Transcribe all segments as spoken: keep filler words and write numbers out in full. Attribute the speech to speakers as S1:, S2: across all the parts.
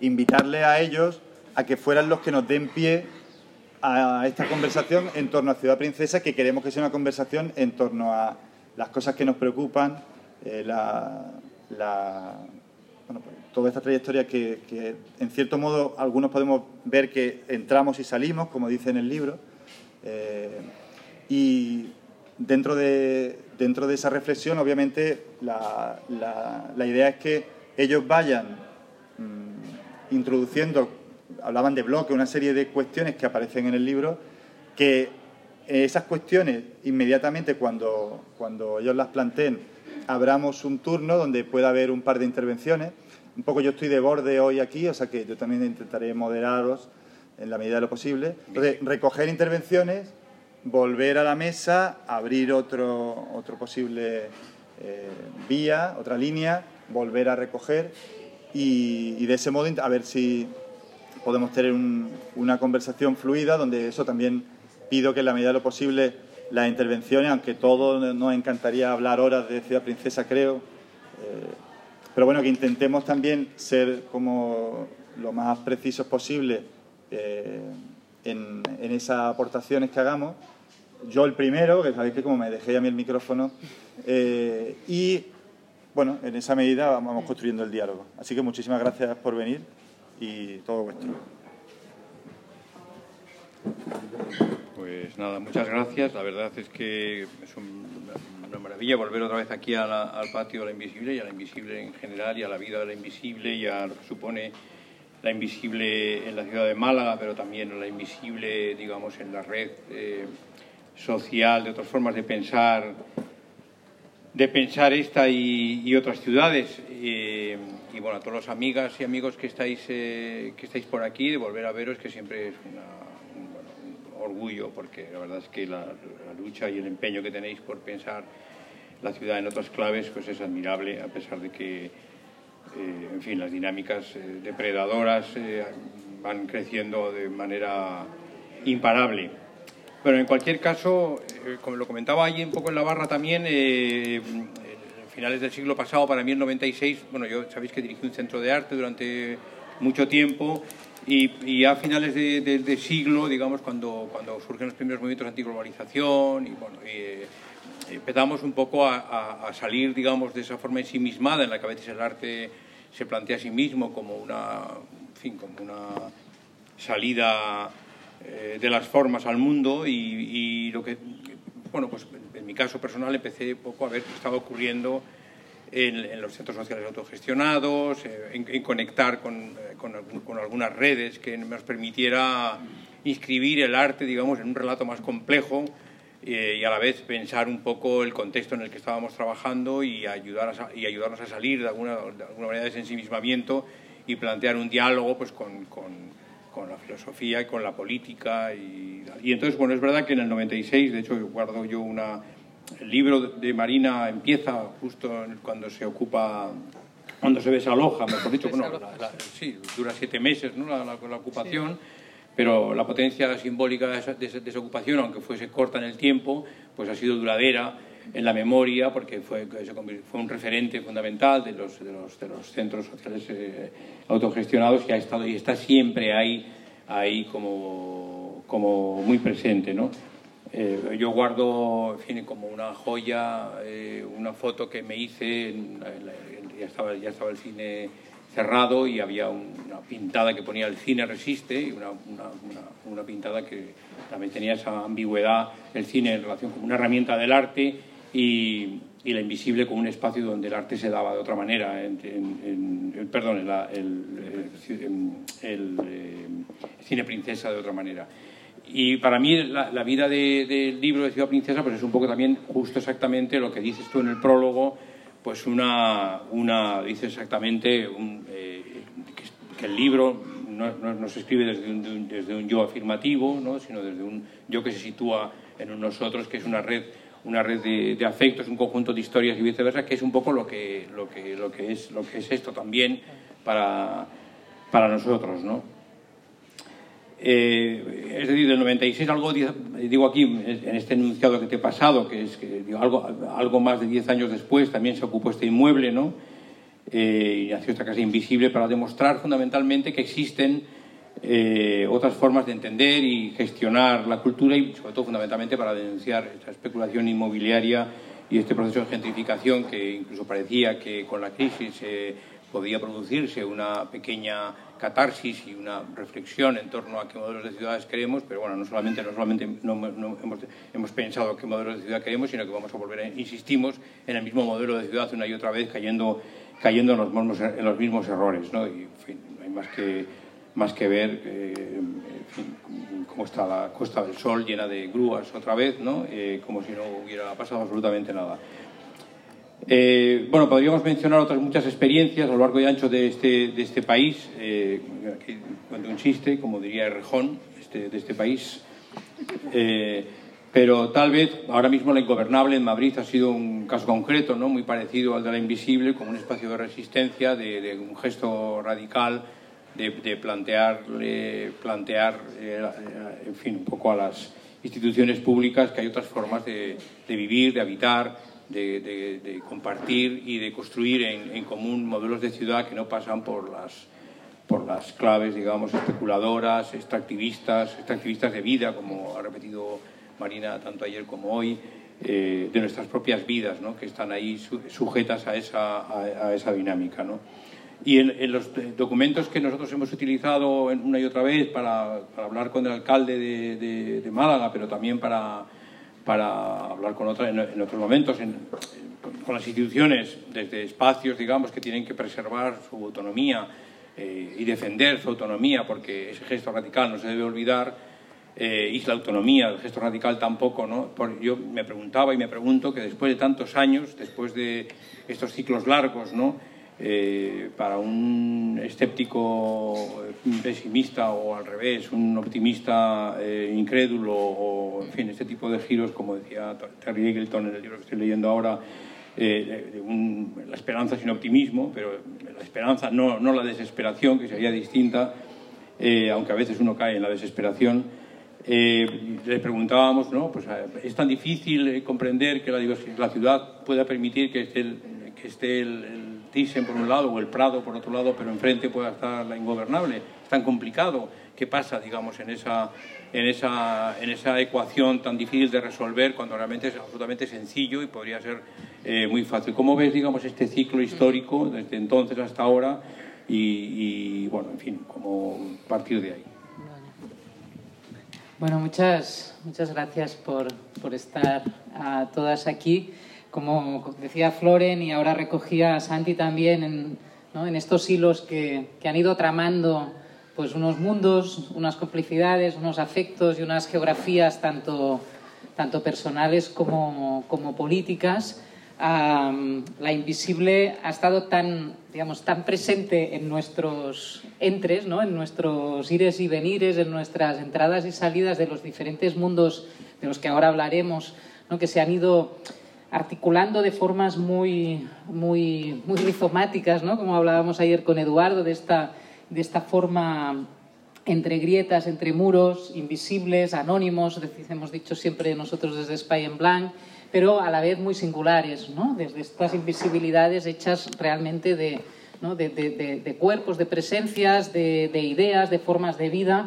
S1: invitarles a ellos a que fueran los que nos den pie a esta conversación en torno a Ciudad Princesa, que queremos que sea una conversación en torno a las cosas que nos preocupan, eh, la, la, bueno, pues, toda esta trayectoria que, que, en cierto modo, algunos podemos ver que entramos y salimos, como dice en el libro, eh, y dentro de, dentro de esa reflexión, obviamente, la, la, la idea es que ellos vayan mmm, introduciendo, hablaban de bloque, una serie de cuestiones que aparecen en el libro, que esas cuestiones, inmediatamente cuando, cuando ellos las planteen, abramos un turno donde pueda haber un par de intervenciones. Un poco yo estoy de borde hoy aquí, o sea que yo también intentaré moderaros en la medida de lo posible. Entonces, recoger intervenciones, volver a la mesa, abrir otro, otro posible eh, vía, otra línea, volver a recoger y, y de ese modo a ver si podemos tener un, una conversación fluida, donde eso también pido que en la medida de lo posible las intervenciones, aunque todos nos encantaría hablar horas de Ciudad Princesa, creo, eh, pero bueno, que intentemos también ser como lo más precisos posible eh, en, en esas aportaciones que hagamos. Yo el primero, que sabéis que como me dejé a mí el micrófono, eh, y bueno, en esa medida vamos construyendo el diálogo. Así que muchísimas gracias por venir y todo vuestro.
S2: Pues nada, muchas gracias. La verdad es que es un, una maravilla volver otra vez aquí a la, al patio de la Invisible y a la Invisible en general y a la vida de la Invisible y a lo que supone la Invisible en la ciudad de Málaga, pero también la Invisible, digamos, en la red eh, social, de otras formas de pensar, de pensar esta y, y otras ciudades. Eh, y bueno, a todas las amigas y amigos que estáis, eh, que estáis por aquí, de volver a veros, que siempre es una, un, bueno, un orgullo, porque la verdad es que la, la lucha y el empeño que tenéis por pensar la ciudad en otras claves pues es admirable, a pesar de que, eh, en fin, las dinámicas eh, depredadoras eh, van creciendo de manera imparable. Bueno, en cualquier caso, eh, como lo comentaba allí un poco en la barra también, eh, en finales del siglo pasado, para mí el noventa y seis, bueno, yo sabéis que dirigí un centro de arte durante mucho tiempo y, y a finales de, de, de siglo, digamos, cuando, cuando surgen los primeros movimientos de antiglobalización y bueno, eh, empezamos un poco a, a, a salir, digamos, de esa forma ensimismada en la que a veces el arte se plantea a sí mismo como una, en fin, como una salida eh, de las formas al mundo y, y lo que, bueno, pues en mi caso personal empecé un poco a ver qué estaba ocurriendo en, en los centros sociales autogestionados, eh, en, en conectar con, con, con algunas redes que nos permitiera inscribir el arte, digamos, en un relato más complejo eh, y a la vez pensar un poco el contexto en el que estábamos trabajando y, ayudar a, y ayudarnos a salir de alguna, de alguna manera de ese ensimismamiento y plantear un diálogo pues, con, con, con la filosofía y con la política. Y, y entonces, bueno, es verdad que en el noventa y seis, de hecho, guardo yo una... El libro de Marina empieza justo cuando se ocupa, cuando se desaloja, mejor dicho, bueno, la, la, sí, dura siete meses, ¿no? la, la, la ocupación, sí. Pero la potencia simbólica de esa, de esa, de esa ocupación, aunque fuese corta en el tiempo, pues ha sido duradera en la memoria, porque fue, fue un referente fundamental de los, de los, de los centros sociales eh, autogestionados y ha estado y está siempre ahí, ahí como, como muy presente, ¿no? Eh, yo guardo, en fin, como una joya, eh, una foto que me hice, en, en, ya, estaba, ya estaba el cine cerrado y había una pintada que ponía el cine resiste y una, una, una, una pintada que también tenía esa ambigüedad, el cine en relación con una herramienta del arte y, y la invisible como un espacio donde el arte se daba de otra manera, en, en, en, perdón, el, el, el, el, el cine princesa de otra manera. Y para mí la, la vida del de libro de Ciudad Princesa pues es un poco también justo exactamente lo que dices tú en el prólogo, pues una, una dice exactamente un, eh, que, que el libro no, no, no se escribe desde un, de un, desde un yo afirmativo, ¿no? Sino desde un yo que se sitúa en un nosotros, que es una red, una red de, de afectos, un conjunto de historias y viceversa, que es un poco lo que, lo que, lo que, es, lo que es esto también para, para nosotros, ¿no? Eh, es decir, del noventa y seis, algo, digo aquí, en este enunciado que te he pasado, que es que digo, algo, algo más de diez años después también se ocupó este inmueble, ¿no? eh, y nació esta Casa Invisible para demostrar fundamentalmente que existen eh, otras formas de entender y gestionar la cultura y sobre todo fundamentalmente para denunciar esta especulación inmobiliaria y este proceso de gentrificación que incluso parecía que con la crisis eh, podía producirse una pequeña catarsis y una reflexión en torno a qué modelos de ciudades queremos, pero bueno, no solamente, no solamente no, no hemos, hemos pensado qué modelos de ciudad queremos, sino que vamos a volver, a, insistimos, en el mismo modelo de ciudad una y otra vez cayendo, cayendo en, los mismos, en los mismos errores, ¿no? Y, en fin, no hay más que, más que ver eh, en fin, cómo está la Costa del Sol llena de grúas otra vez, ¿no? Eh, como si no hubiera pasado absolutamente nada. Eh, bueno, podríamos mencionar otras muchas experiencias a lo largo y ancho de este, de este país. Eh, aquí cuento un chiste, como diría Errejón, este, de este país. Eh, pero tal vez ahora mismo la Ingobernable en Madrid ha sido un caso concreto, ¿no? Muy parecido al de la Invisible, como un espacio de resistencia, de, de un gesto radical, de, de plantear, de plantear eh, en fin, un poco a las instituciones públicas que hay otras formas de, de vivir, de habitar, De, de, de compartir y de construir en, en común modelos de ciudad que no pasan por las, por las claves, digamos, especuladoras, extractivistas, extractivistas de vida, como ha repetido Marina tanto ayer como hoy, eh, de nuestras propias vidas, ¿no? Que están ahí su, sujetas a esa, a, a esa dinámica, ¿no? Y en, en los documentos que nosotros hemos utilizado una y otra vez para, para hablar con el alcalde de, de, de Málaga, pero también para... para hablar con otra, en, en otros momentos, en, con, con las instituciones, desde espacios, digamos, que tienen que preservar su autonomía eh, y defender su autonomía, porque ese gesto radical no se debe olvidar, eh, y la autonomía, el gesto radical tampoco, ¿no? Por, yo me preguntaba y me pregunto que después de tantos años, después de estos ciclos largos, ¿no? Eh, para un escéptico pesimista o al revés, un optimista eh, incrédulo o, en fin, este tipo de giros, como decía Terry Eagleton en el libro que estoy leyendo ahora, eh, de un, la esperanza sin optimismo, pero la esperanza, no, no la desesperación, que sería distinta, eh, aunque a veces uno cae en la desesperación. Eh, le preguntábamos, ¿no? Pues, ¿es tan difícil comprender que la, la ciudad pueda permitir que esté el, que esté el, el Thyssen por un lado o el Prado por otro lado, pero enfrente pueda estar la Ingobernable? Es tan complicado. ¿Qué pasa, digamos, en esa, en esa, en esa ecuación tan difícil de resolver cuando realmente es absolutamente sencillo y podría ser eh, muy fácil? ¿Cómo ves, digamos, este ciclo histórico desde entonces hasta ahora y, y bueno, en fin, cómo partir de ahí?
S3: Bueno, muchas, muchas gracias por, por estar uh, todas aquí. Como decía Floren y ahora recogía Santi también, en, ¿no? en estos hilos que, que han ido tramando pues, unos mundos, unas complicidades, unos afectos y unas geografías tanto, tanto personales como, como políticas. Um, la Invisible ha estado tan, digamos, tan presente en nuestros entres, ¿no? En nuestros ires y venires, en nuestras entradas y salidas de los diferentes mundos de los que ahora hablaremos, ¿no? Que se han ido articulando de formas muy, muy, muy rizomáticas, ¿no? Como hablábamos ayer con Eduardo, de esta, de esta forma entre grietas, entre muros, invisibles, anónimos, hemos dicho siempre nosotros desde Spy en Blanc, pero a la vez muy singulares, ¿no? Desde estas invisibilidades hechas realmente de, ¿no? de, de, de, de cuerpos, de presencias, de, de ideas, de formas de vida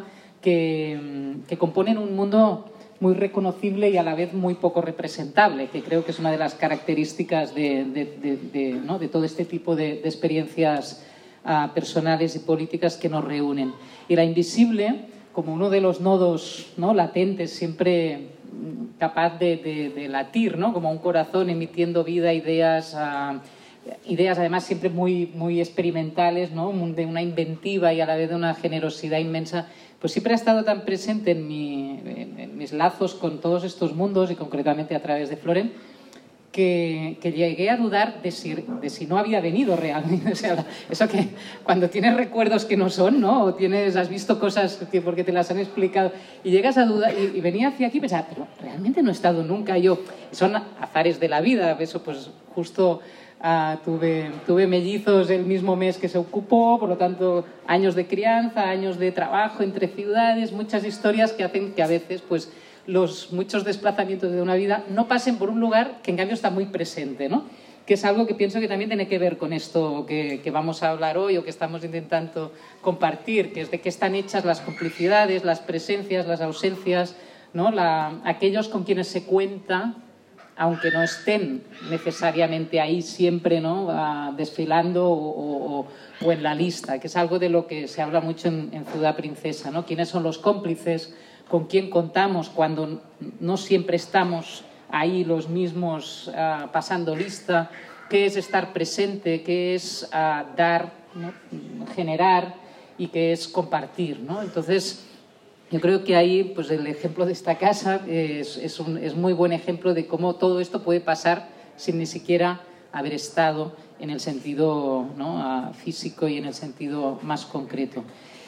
S3: que, que componen un mundo muy reconocible y a la vez muy poco representable, que creo que es una de las características de, de, de, de, ¿no? de todo este tipo de, de experiencias uh, personales y políticas que nos reúnen. Y la Invisible, como uno de los nodos, ¿no? latentes, siempre capaz de, de, de latir, ¿no? Como un corazón emitiendo vida, ideas, uh, ideas además siempre muy, muy experimentales, ¿no? De una inventiva y a la vez de una generosidad inmensa, pues siempre ha estado tan presente en, mi, en, en mis lazos con todos estos mundos y concretamente a través de Floren, que, que llegué a dudar de si, de si no había venido realmente. O sea, eso que cuando tienes recuerdos que no son, ¿no? O tienes, has visto cosas que porque te las han explicado y llegas a dudar, y, y venía hacia aquí y pensaba, pero realmente no he estado nunca yo. Son azares de la vida, eso pues justo... Uh, tuve, tuve mellizos el mismo mes que se ocupó, por lo tanto años de crianza, años de trabajo entre ciudades, muchas historias que hacen que a veces pues, los muchos desplazamientos de una vida no pasen por un lugar que en cambio está muy presente, ¿no? que es algo que pienso que también tiene que ver con esto que, que vamos a hablar hoy o que estamos intentando compartir, que es de qué están hechas las complicidades, las presencias, las ausencias, ¿no? La, aquellos con quienes se cuenta, aunque no estén necesariamente ahí siempre, ¿no? uh, desfilando o, o, o en la lista, que es algo de lo que se habla mucho en, en Ciudad Princesa, ¿no? ¿Quiénes son los cómplices? ¿Con quién contamos cuando no siempre estamos ahí los mismos uh, pasando lista? ¿Qué es estar presente? ¿Qué es uh, dar, ¿no? generar? Y qué es compartir, ¿no? Entonces, yo creo que ahí, pues el ejemplo de esta casa es, es, un, es muy buen ejemplo de cómo todo esto puede pasar sin ni siquiera haber estado en el sentido, ¿no? uh, físico y en el sentido más concreto.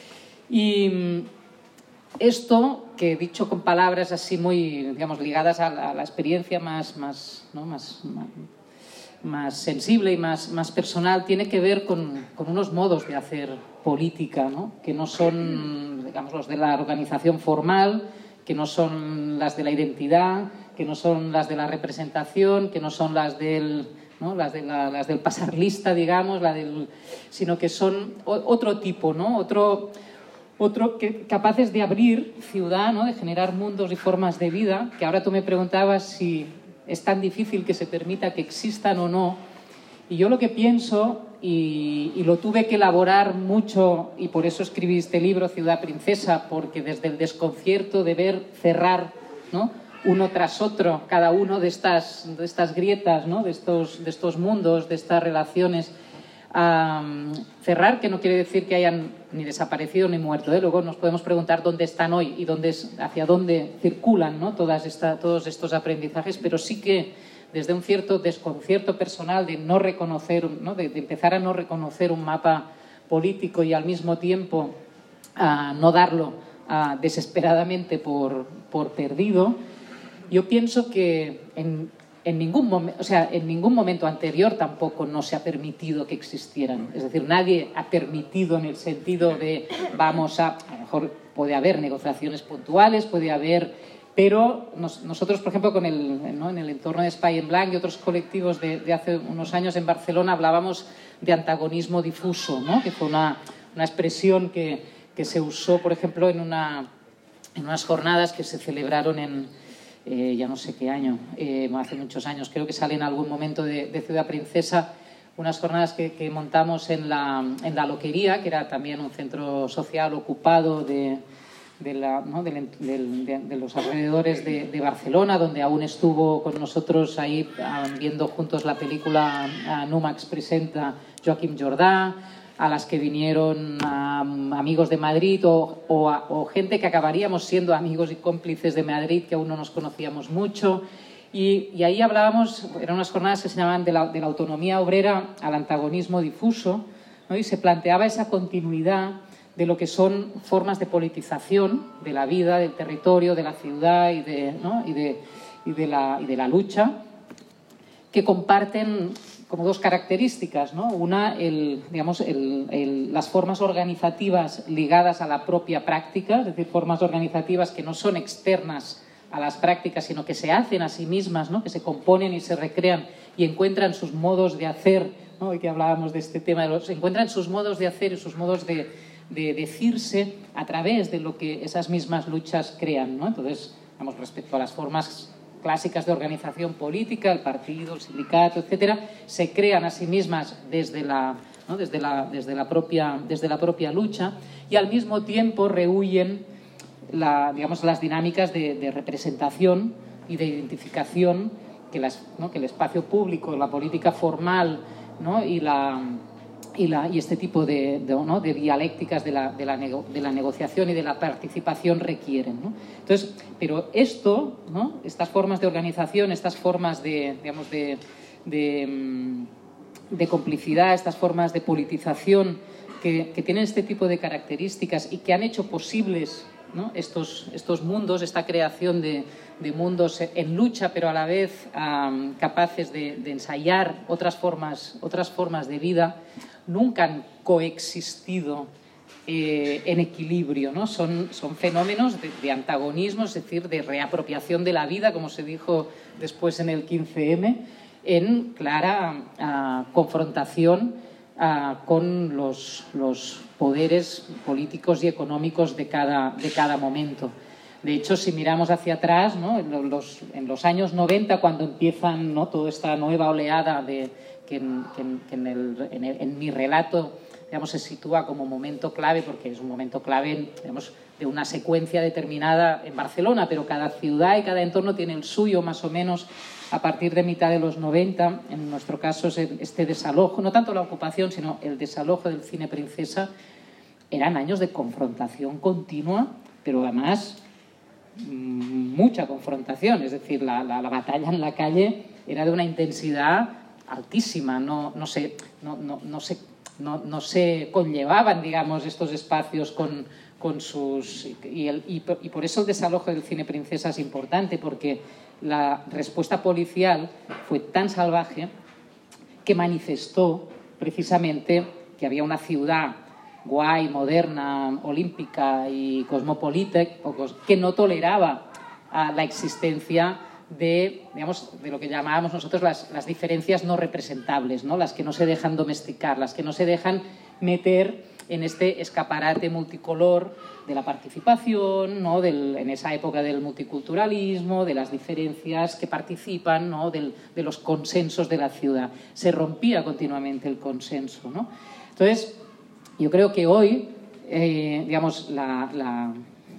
S3: Y esto, que dicho con palabras así muy, digamos, ligadas a la, a la experiencia más, más, ¿no? más, más, más sensible y más, más personal, tiene que ver con, con unos modos de hacer política, ¿no? Que no son, digamos, los de la organización formal, que no son las de la identidad, que no son las de la representación, que no son las del, ¿no? las, de la, las del pasar lista, digamos, la del, sino que son otro tipo, ¿no? Otro... Otro, que, capaces de abrir ciudad, ¿no? De generar mundos y formas de vida, que ahora tú me preguntabas si es tan difícil que se permita que existan o no. Y yo lo que pienso, y, y lo tuve que elaborar mucho, y por eso escribí este libro, Ciudad Princesa, porque desde el desconcierto de ver cerrar, ¿no? uno tras otro, cada uno de estas, de estas grietas, ¿no? de, estos, de estos mundos, de estas relaciones, Um, cerrar, que no quiere decir que hayan ni desaparecido ni muerto, ¿eh? Luego nos podemos preguntar dónde están hoy y dónde, hacia dónde circulan, ¿no? Todas esta, todos estos aprendizajes, pero sí que desde un cierto desconcierto personal de no reconocer, ¿no? De, de empezar a no reconocer un mapa político y al mismo tiempo uh, no darlo uh, desesperadamente por, por perdido, yo pienso que en En ningún, o sea, en ningún momento anterior tampoco no se ha permitido que existieran. Es decir, nadie ha permitido en el sentido de vamos a... A lo mejor puede haber negociaciones puntuales, puede haber... Pero nos, nosotros, por ejemplo, con el, ¿no? en el entorno de Espai en Blanc y otros colectivos de, de hace unos años en Barcelona hablábamos de antagonismo difuso, ¿no? Que fue una, una expresión que, que se usó, por ejemplo, en, una, en unas jornadas que se celebraron en... Eh, ya no sé qué año, eh, hace muchos años, creo que sale en algún momento de, de Ciudad Princesa, unas jornadas que, que montamos en la, en la Loquería, que era también un centro social ocupado de, de, la, ¿no? de, de, de los alrededores de, de Barcelona, donde aún estuvo con nosotros ahí viendo juntos la película Numax presenta Joaquim Jordà, a las que vinieron um, amigos de Madrid o, o, o gente que acabaríamos siendo amigos y cómplices de Madrid, que aún no nos conocíamos mucho. Y, y ahí hablábamos, eran unas jornadas que se llamaban de la, de la autonomía obrera al antagonismo difuso, ¿no? Y se planteaba esa continuidad de lo que son formas de politización de la vida, del territorio, de la ciudad y de, ¿no? y de, y de, la, y de la lucha, que comparten como dos características, ¿no? Una, el, digamos, el, el, las formas organizativas ligadas a la propia práctica, es decir, formas organizativas que no son externas a las prácticas, sino que se hacen a sí mismas, ¿no? Que se componen y se recrean y encuentran sus modos de hacer, ¿no? Hoy que hablábamos de este tema, los, encuentran sus modos de hacer y sus modos de, de decirse a través de lo que esas mismas luchas crean, ¿no? Entonces, vamos, respecto a las formas clásicas de organización política, el partido, el sindicato, etcétera, se crean a sí mismas desde la, ¿no? desde la, desde la, propia, desde la propia lucha y al mismo tiempo rehuyen la, digamos, las dinámicas de, de representación y de identificación que, las, ¿no? que el espacio público, la política formal, ¿no? y la... Y, la, y este tipo de, de, ¿no? de dialécticas de la, de, la nego, de la negociación y de la participación requieren, ¿no? Entonces, pero esto, ¿no? Estas formas de organización, estas formas de, digamos, de, de, de complicidad, estas formas de politización que, que tienen este tipo de características y que han hecho posibles, ¿no? estos, estos mundos, esta creación de, de mundos en lucha, pero a la vez um, capaces de, de ensayar otras formas, otras formas de vida, nunca han coexistido eh, en equilibrio, ¿no? Son, son fenómenos de, de antagonismo, es decir, de reapropiación de la vida, como se dijo después en el quince eme, en clara uh, confrontación uh, con los, los poderes políticos y económicos de cada, de cada momento. De hecho, si miramos hacia atrás, ¿no? en, los, en los años noventa, cuando empiezan, ¿no? toda esta nueva oleada de, que, en, que, en, que en, el, en, el, en mi relato, digamos, se sitúa como momento clave, porque es un momento clave, digamos, de una secuencia determinada en Barcelona, pero cada ciudad y cada entorno tiene el suyo, más o menos, a partir de mitad de los noventa. En nuestro caso, este desalojo, no tanto la ocupación, sino el desalojo del Cine Princesa, eran años de confrontación continua, pero además mucha confrontación, es decir, la, la, la batalla en la calle era de una intensidad altísima, no, no, se, no, no, no, se, no, no se conllevaban, digamos, estos espacios con, con sus... Y, el, y, y por eso el desalojo del Cine Princesa es importante, porque la respuesta policial fue tan salvaje que manifestó precisamente que había una ciudad guay, moderna, olímpica y cosmopolita, que no toleraba uh, la existencia de, digamos, de lo que llamábamos nosotros las, las diferencias no representables, ¿no? Las que no se dejan domesticar, las que no se dejan meter en este escaparate multicolor de la participación, ¿no? Del, en esa época del multiculturalismo, de las diferencias que participan, ¿no? Del, de los consensos de la ciudad. Se rompía continuamente el consenso, ¿no? Entonces, yo creo que hoy, eh, digamos, la, la,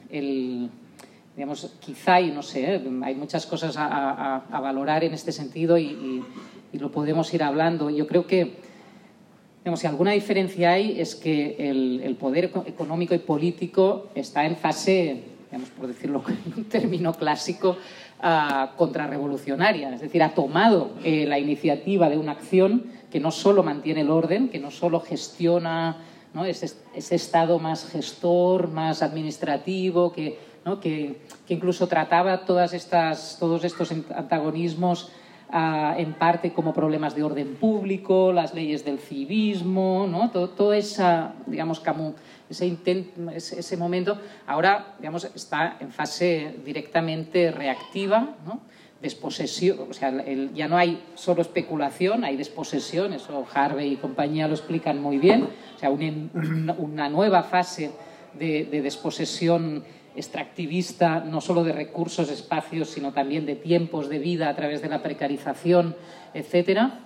S3: el, digamos, quizá, y no sé, ¿eh? hay muchas cosas a, a, a valorar en este sentido y, y, y lo podemos ir hablando. Yo creo que, digamos, si alguna diferencia hay es que el, el poder económico y político está en fase, digamos, por decirlo en un término clásico, uh, contrarrevolucionaria. Es decir, ha tomado eh, la iniciativa de una acción que no solo mantiene el orden, que no solo gestiona, ¿no? ese, ese estado más gestor, más administrativo, que, ¿no? que, que incluso trataba todas estas, todos estos antagonismos uh, en parte como problemas de orden público, las leyes del civismo, ¿no? todo, todo esa, digamos, como ese, intent, ese, ese momento ahora, digamos, está en fase directamente reactiva, ¿no? Desposesión, o sea, el, ya no hay solo especulación, hay desposesión, eso Harvey y compañía lo explican muy bien, o sea, un, un, una nueva fase de, de desposesión extractivista, no solo de recursos, espacios, sino también de tiempos de vida a través de la precarización, etcétera,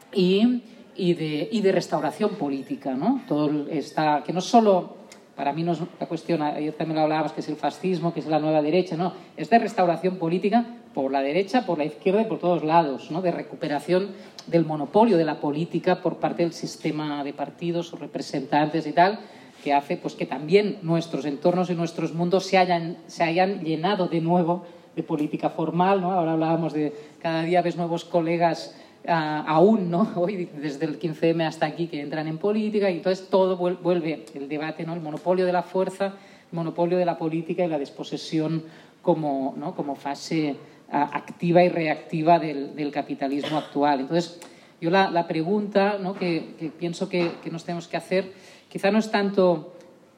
S3: y, y, de, y de restauración política, ¿no? Todo está, que no solo... Para mí no es la cuestión, ayer también lo hablabas, que es el fascismo, que es la nueva derecha, no, es de restauración política por la derecha, por la izquierda y por todos lados, ¿no? De recuperación del monopolio de la política por parte del sistema de partidos o representantes y tal, que hace pues, que también nuestros entornos y nuestros mundos se hayan, se hayan llenado de nuevo de política formal, ¿no? Ahora hablábamos de cada día ves nuevos colegas Uh, aún, ¿no? Hoy, desde el quince eme hasta aquí, que entran en política y entonces todo vuelve el debate, ¿no? El monopolio de la fuerza, el monopolio de la política y la desposesión como, ¿no? como fase uh, activa y reactiva del, del capitalismo actual. Entonces, yo la, la pregunta, ¿no? que, que pienso que, que nos tenemos que hacer, quizá no es tanto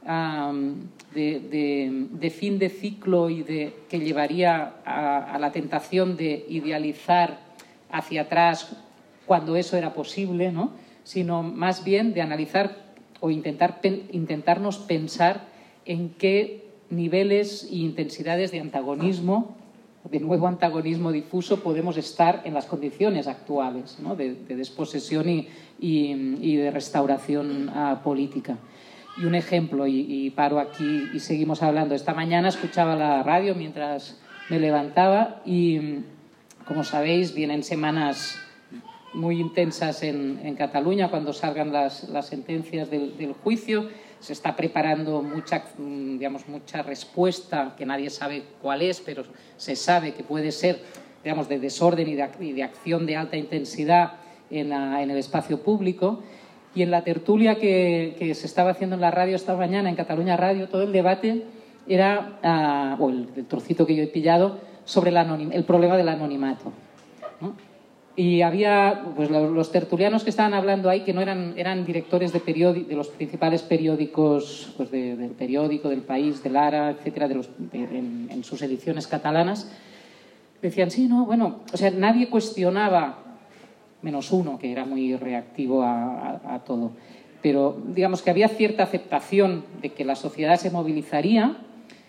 S3: um, de, de, de fin de ciclo y de que llevaría a, a la tentación de idealizar hacia atrás cuando eso era posible, ¿no? Sino más bien de analizar o intentar, intentarnos pensar en qué niveles e intensidades de antagonismo, de nuevo antagonismo difuso, podemos estar en las condiciones actuales, ¿no? de, de desposesión y, y, y de restauración uh, política. Y un ejemplo, y, y paro aquí y seguimos hablando. Esta mañana escuchaba la radio mientras me levantaba y... Como sabéis, vienen semanas muy intensas en, en Cataluña cuando salgan las, las sentencias del, del juicio. Se está preparando mucha, digamos, mucha respuesta, que nadie sabe cuál es, pero se sabe que puede ser, digamos, de desorden y de, y de acción de alta intensidad en, la, en el espacio público. Y en la tertulia que, que se estaba haciendo en la radio esta mañana, en Cataluña Radio, todo el debate era, uh, o el, el trocito que yo he pillado, sobre el, el problema del anonimato, ¿no? Y había pues, los tertulianos que estaban hablando ahí, que no eran, eran directores de, de los principales periódicos, pues de, del periódico, del País, del Ara, etcétera, de los, de, en, en sus ediciones catalanas, decían, sí, no, bueno, o sea, nadie cuestionaba menos uno, que era muy reactivo a, a, a todo. Pero digamos que había cierta aceptación de que la sociedad se movilizaría,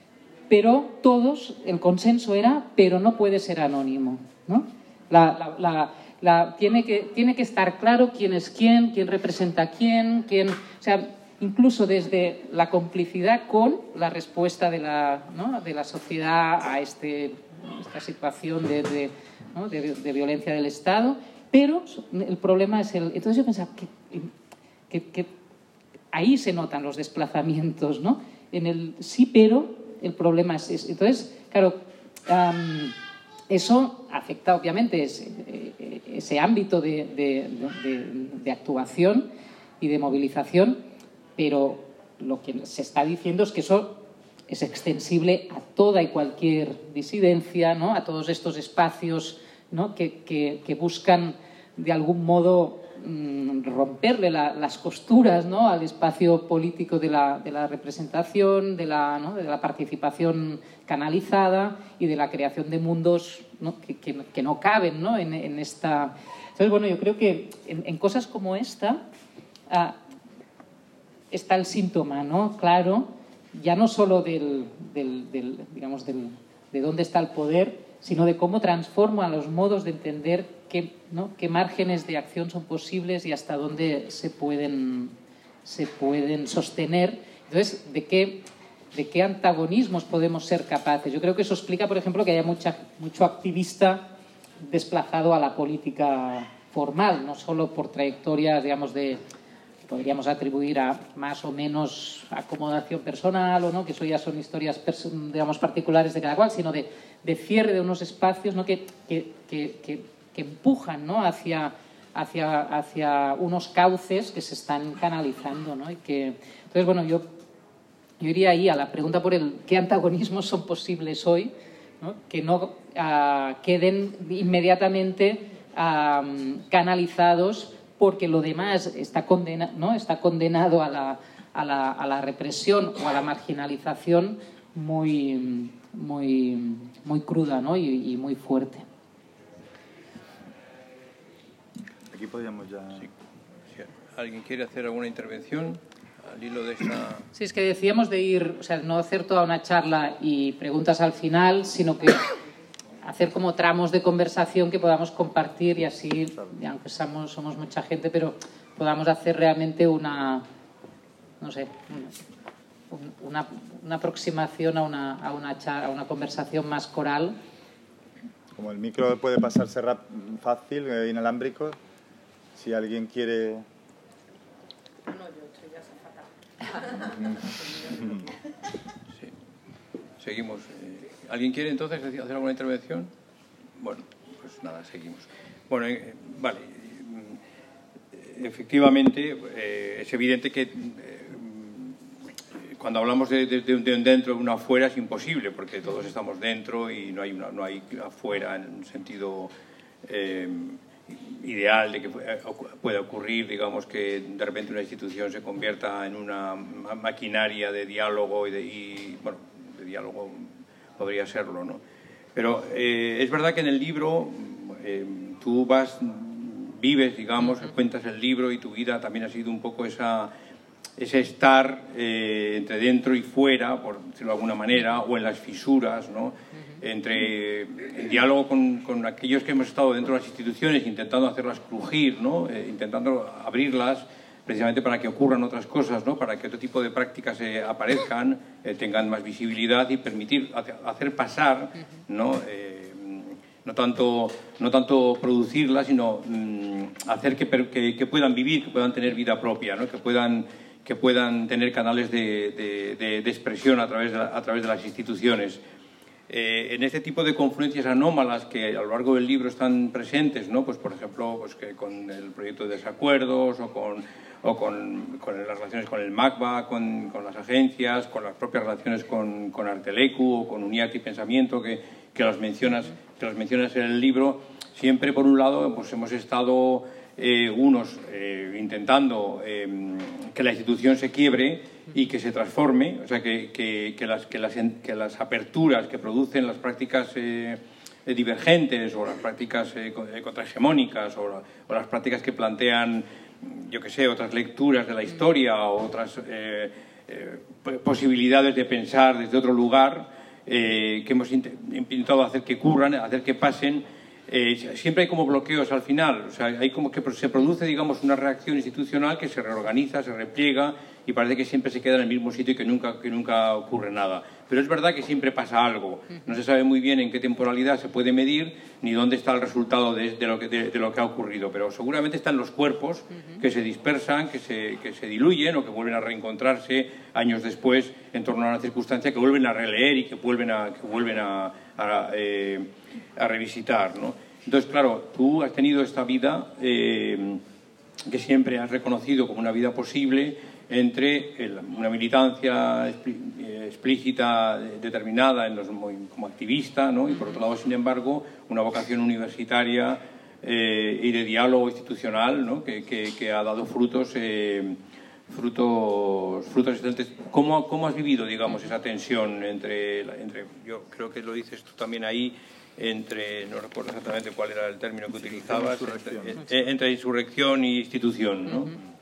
S3: pero todos, el consenso era, pero no puede ser anónimo, ¿no? La, la, la, la, tiene, que, tiene que estar claro quién es quién, quién representa a quién, quién, o sea, incluso desde la complicidad con la respuesta de la, ¿no?, de la sociedad a este, esta situación de, de, ¿no?, de, de violencia del Estado, pero el problema es el... Entonces yo pensaba que, que, que ahí se notan los desplazamientos, ¿no? En el sí, pero el problema es... es entonces, claro, um, eso afecta obviamente ese, ese ámbito de, de, de, de actuación y de movilización, pero lo que se está diciendo es que eso es extensible a toda y cualquier disidencia, ¿no?, a todos estos espacios, ¿no?, que, que, que buscan de algún modo mmm, romperle la, las costuras, ¿no?, al espacio político de la, de la representación, de la, ¿no?, de la participación canalizada y de la creación de mundos, ¿no?, que, que, que no caben, ¿no?, en, en esta... Entonces, bueno, yo creo que en, en cosas como esta... Ah, está el síntoma, ¿no?, claro, ya no solo del, del, del, digamos, del, de dónde está el poder, sino de cómo transforma los modos de entender qué, ¿no?, qué márgenes de acción son posibles y hasta dónde se pueden, se pueden sostener. Entonces, ¿de qué, de qué antagonismos podemos ser capaces? Yo creo que eso explica, por ejemplo, que haya mucha, mucho activista desplazado a la política formal, no solo por trayectorias, digamos, de... podríamos atribuir a más o menos acomodación personal o no, que eso ya son historias, digamos, particulares de cada cual, sino de, de cierre de unos espacios, ¿no?, que, que, que, que, que empujan, ¿no?, hacia, hacia, hacia unos cauces que se están canalizando, ¿no? Y que, entonces, bueno, yo, yo iría ahí a la pregunta por el qué antagonismos son posibles hoy, ¿no?, que no uh, queden inmediatamente uh, canalizados porque lo demás está, condena, ¿no?, está condenado a la, a, la, a la represión o a la marginalización muy, muy, muy cruda, ¿no?, y, y muy fuerte.
S1: Aquí podríamos ya...
S2: Sí. Si ¿alguien quiere hacer alguna intervención al hilo de esta...?
S3: Sí, es que decíamos de ir, o sea, no hacer toda una charla y preguntas al final, sino que... hacer como tramos de conversación que podamos compartir y así, aunque somos, somos mucha gente, pero podamos hacer realmente una, no sé, una, una aproximación a una, a, una char, a una conversación más coral.
S1: Como el micro puede pasarse rap, fácil, eh, inalámbrico, si alguien quiere...
S4: No, yo estoy ya fatal.
S2: Sí. Seguimos. ¿Alguien quiere entonces hacer alguna intervención? Bueno, pues nada, seguimos. Bueno, eh, vale. Efectivamente, eh, es evidente que eh, cuando hablamos de, de, de un dentro de un afuera es imposible, porque todos estamos dentro y no hay, una, no hay afuera en un sentido eh, ideal de que pueda ocurrir, digamos, que de repente una institución se convierta en una maquinaria de diálogo y, de, y bueno, de diálogo... podría serlo, ¿no? Pero eh, es verdad que en el libro eh, tú vas, vives, digamos, cuentas el libro y tu vida también ha sido un poco esa, ese estar eh, entre dentro y fuera, por decirlo de alguna manera, o en las fisuras, ¿no? Entre el diálogo con, con aquellos que hemos estado dentro de las instituciones, intentando hacerlas crujir, ¿no? Eh, intentando abrirlas, precisamente para que ocurran otras cosas, ¿no?, para que otro tipo de prácticas eh, aparezcan, eh, tengan más visibilidad y permitir hacer pasar, ¿no?, eh, no, tanto, no tanto producirlas, sino mmm, hacer que, que, que puedan vivir, que puedan tener vida propia, ¿no?, que puedan, que puedan tener canales de, de, de, de expresión a través de, la, a través de las instituciones. Eh, en este tipo de confluencias anómalas que a lo largo del libro están presentes, ¿no?, pues por ejemplo, pues que con el proyecto de desacuerdos o con o con, con las relaciones con el MACBA, con, con las agencias, con las propias relaciones con, con Artelecu o con Uniacti y Pensamiento, que, que, las mencionas, que las mencionas en el libro. Siempre, por un lado, pues hemos estado eh, unos eh, intentando eh, que la institución se quiebre y que se transforme, o sea, que, que, que, las, que, las, que las aperturas que producen las prácticas eh, eh, divergentes o las prácticas eh, contrahegemónicas o, la, o las prácticas que plantean, yo que sé, otras lecturas de la historia o otras eh, eh, posibilidades de pensar desde otro lugar eh, que hemos intentado hacer que ocurran, hacer que pasen. Eh, siempre hay como bloqueos al final, o sea, hay como que se produce, digamos, una reacción institucional que se reorganiza, se repliega y parece que siempre se queda en el mismo sitio y que nunca, que nunca ocurre nada. Pero es verdad que siempre pasa algo. No se sabe muy bien en qué temporalidad se puede medir ni dónde está el resultado de, de, lo, que, de, de lo que ha ocurrido. Pero seguramente están los cuerpos que se dispersan, que se, que se diluyen o que vuelven a reencontrarse años después en torno a una circunstancia que vuelven a releer y que vuelven a, que vuelven a, a, eh, a revisitar, ¿no? Entonces, claro, tú has tenido esta vida eh, que siempre has reconocido como una vida posible entre el, una militancia explícita, determinada en los, como activista, ¿no? Y por otro lado, sin embargo, una vocación universitaria eh, y de diálogo institucional, ¿no? que, que, que ha dado frutos, eh, frutos, frutos excelentes. ¿Cómo, ¿Cómo has vivido, digamos, esa tensión entre, entre, yo creo que lo dices tú también ahí, entre, no recuerdo exactamente cuál era el término que utilizabas, entre, entre insurrección e institución, ¿no? Uh-huh.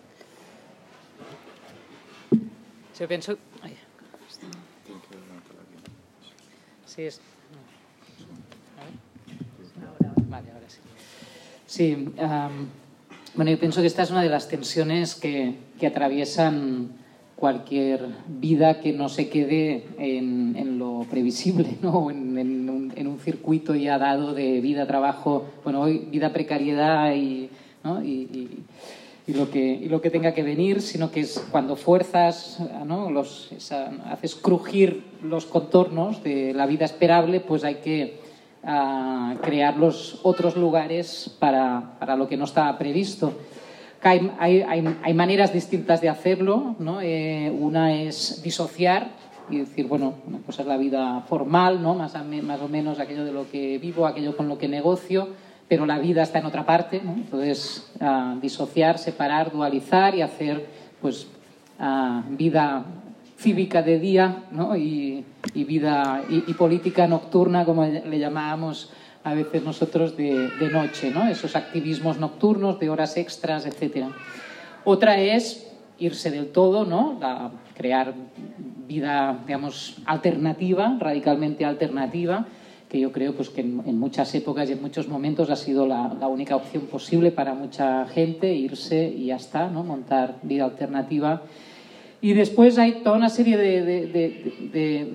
S3: Yo pienso... Ay. Sí, es... Vale, ahora sí. Sí, um, bueno, yo pienso que esta es una de las tensiones que, que atraviesan cualquier vida que no se quede en, en lo previsible, ¿no? En, en, un, en un circuito ya dado de vida, trabajo, bueno, hoy vida, precariedad y... ¿no? y, y Y lo, que, y lo que tenga que venir, sino que es cuando fuerzas, ¿no? Los, esa, haces crujir los contornos de la vida esperable, pues hay que uh, crear los otros lugares para, para lo que no estaba previsto. Hay, hay, hay, hay maneras distintas de hacerlo, ¿no? Eh, una es disociar y decir, bueno, una cosa es la vida formal, ¿no? más, a, más o menos aquello de lo que vivo, aquello con lo que negocio, pero la vida está en otra parte, ¿no? Entonces, uh, disociar, separar, dualizar y hacer pues uh, vida cívica de día, ¿no? y, y vida y, y política nocturna, como le llamábamos a veces nosotros, de, de noche, ¿no? Esos activismos nocturnos de horas extras, etcétera. Otra es irse del todo, ¿no? La, crear vida, digamos, alternativa, radicalmente alternativa, que yo creo pues, que en, en muchas épocas y en muchos momentos ha sido la, la única opción posible para mucha gente, irse y ya está, ¿no? Montar vida alternativa. Y después hay toda una serie de, de, de, de,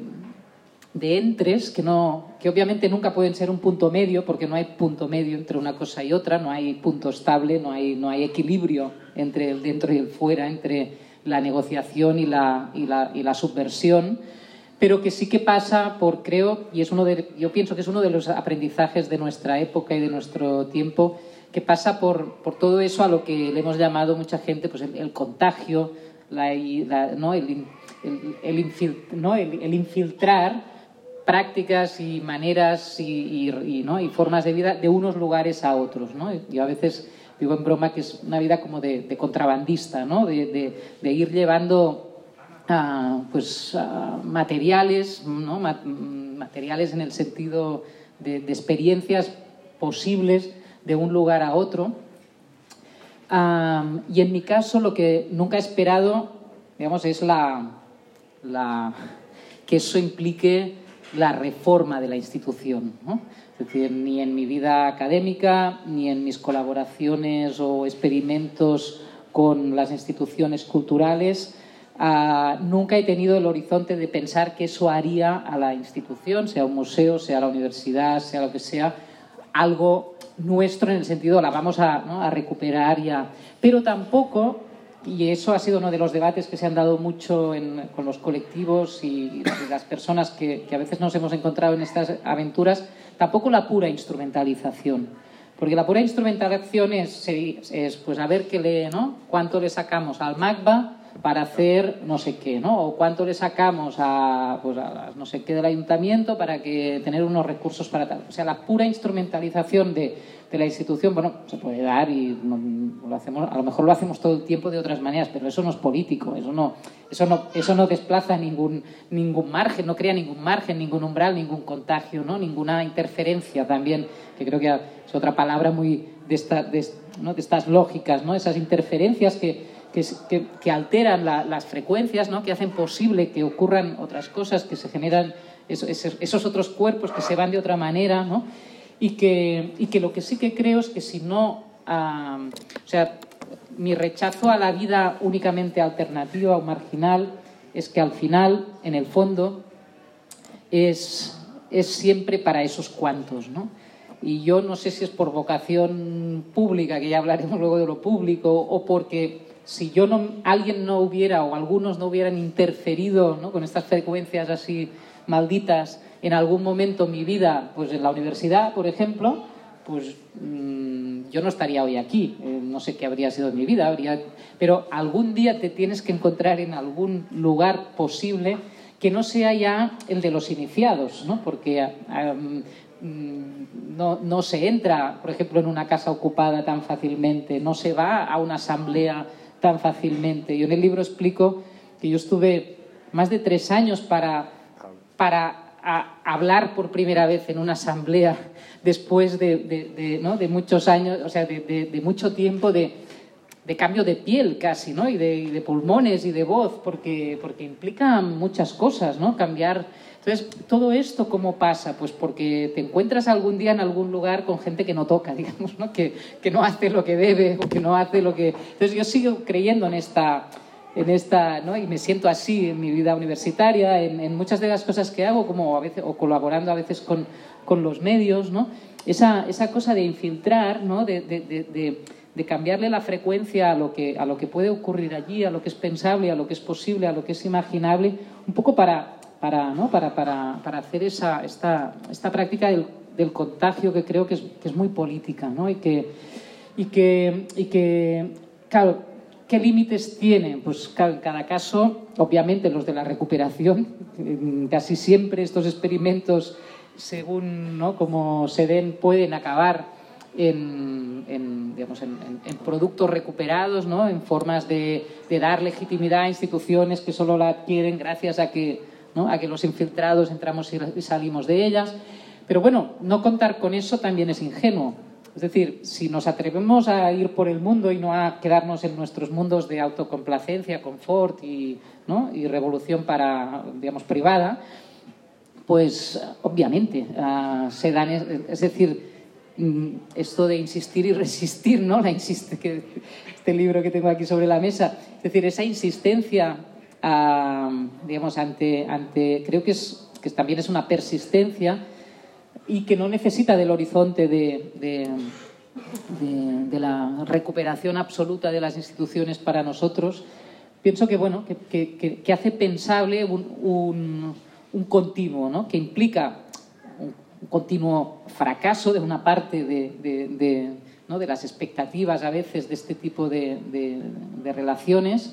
S3: de entres que, no, que obviamente nunca pueden ser un punto medio, porque no hay punto medio entre una cosa y otra, no hay punto estable, no hay, no hay equilibrio entre el dentro y el fuera, entre la negociación y la, y la, y la subversión, pero que sí que pasa por, creo, y es uno de, yo pienso que es uno de los aprendizajes de nuestra época y de nuestro tiempo, que pasa por, por todo eso a lo que le hemos llamado mucha gente pues el, el contagio, la, la, ¿no? el, el, el, infil, ¿no? el, el infiltrar prácticas y maneras y, y, y, ¿no? y formas de vida de unos lugares a otros, ¿no? Yo a veces digo en broma que es una vida como de, de contrabandista, ¿no? de, de, de ir llevando Uh, pues, uh, materiales, ¿no? Ma- materiales en el sentido de, de experiencias posibles de un lugar a otro. Uh, y en mi caso lo que nunca he esperado, digamos, es la, la, que eso implique la reforma de la institución, ¿no? Es decir, ni en mi vida académica, ni en mis colaboraciones o experimentos con las instituciones culturales, Uh, nunca he tenido el horizonte de pensar que eso haría a la institución, sea un museo, sea la universidad, sea lo que sea, algo nuestro en el sentido, la vamos a, ¿no? a recuperar ya. Pero tampoco, y eso ha sido uno de los debates que se han dado mucho en, con los colectivos y, y las personas que, que a veces nos hemos encontrado en estas aventuras, tampoco la pura instrumentalización. Porque la pura instrumentalización es, es pues a ver qué le, ¿no? cuánto le sacamos al MACBA, para hacer no sé qué, ¿no? O cuánto le sacamos a, pues a las no sé qué del ayuntamiento para que tener unos recursos para tal. O sea, la pura instrumentalización de, de la institución, bueno, se puede dar y no, lo hacemos, a lo mejor lo hacemos todo el tiempo de otras maneras, pero eso no es político, eso no, eso no, eso no desplaza ningún, ningún margen, no crea ningún margen, ningún umbral, ningún contagio, ¿no? Ninguna interferencia también, que creo que es otra palabra muy de, esta, de, ¿no? de estas lógicas, ¿no? Esas interferencias que Que, que, que alteran la, las frecuencias, ¿no? Que hacen posible que ocurran otras cosas, que se generan eso, esos, esos otros cuerpos que se van de otra manera, ¿no? Y que, y que lo que sí que creo es que si no... Uh, o sea, mi rechazo a la vida únicamente alternativa o marginal es que al final, en el fondo, es, es siempre para esos cuantos, ¿no? Y yo no sé si es por vocación pública, que ya hablaremos luego de lo público, o porque... si yo no, alguien no hubiera o algunos no hubieran interferido, ¿no? Con estas frecuencias así malditas en algún momento en mi vida, pues en la universidad, por ejemplo, pues mmm, yo no estaría hoy aquí. Eh, no sé qué habría sido de mi vida, habría... pero algún día te tienes que encontrar en algún lugar posible que no sea ya el de los iniciados, ¿no? Porque um, no, no se entra, por ejemplo, en una casa ocupada tan fácilmente, no se va a una asamblea tan fácilmente. Yo en el libro explico que yo estuve más de tres años para, para a, hablar por primera vez en una asamblea después de, de, de, ¿no? de muchos años, o sea, de, de, de mucho tiempo de, de cambio de piel casi, ¿no? Y de, y de pulmones y de voz, porque, porque implica muchas cosas, ¿no? Cambiar. Entonces, ¿todo esto cómo pasa? Pues porque te encuentras algún día en algún lugar con gente que no toca, digamos, ¿no? Que, que no hace lo que debe o que no hace lo que... Entonces, yo sigo creyendo en esta... En esta, ¿no? Y me siento así en mi vida universitaria, en, en muchas de las cosas que hago, como a veces, o colaborando a veces con, con los medios, ¿no? Esa, esa cosa de infiltrar, ¿no? De, de, de, de, de cambiarle la frecuencia a lo, que, a lo que puede ocurrir allí, a lo que es pensable, a lo que es posible, a lo que es imaginable, un poco para... Para, ¿no? para, para, para hacer esa, esta, esta práctica del, del contagio que creo que es, que es muy política, ¿no? Y que, y que, y que, claro, ¿qué límites tiene? Pues claro, en cada caso, obviamente los de la recuperación, casi siempre estos experimentos, según, ¿no? como se den, pueden acabar en, en, digamos, en, en, en productos recuperados, ¿no? En formas de, de dar legitimidad a instituciones que solo la adquieren gracias a que ¿no? a que los infiltrados entramos y salimos de ellas. Pero bueno, no contar con eso también es ingenuo. Es decir, si nos atrevemos a ir por el mundo y no a quedarnos en nuestros mundos de autocomplacencia, confort y, ¿no? y revolución para, digamos, privada, pues obviamente uh, se dan... Es, es decir, esto de insistir y resistir, ¿no? La insiste, que, este libro que tengo aquí sobre la mesa. Es decir, esa insistencia... Uh, digamos, ante, ante creo que, es, que también es una persistencia y que no necesita del horizonte de, de, de, de la recuperación absoluta de las instituciones para nosotros. Pienso que, bueno, que, que, que hace pensable un, un, un continuo, ¿no? Que implica un, un continuo fracaso de una parte de, de, de, ¿no? de las expectativas a veces de este tipo de, de, de relaciones,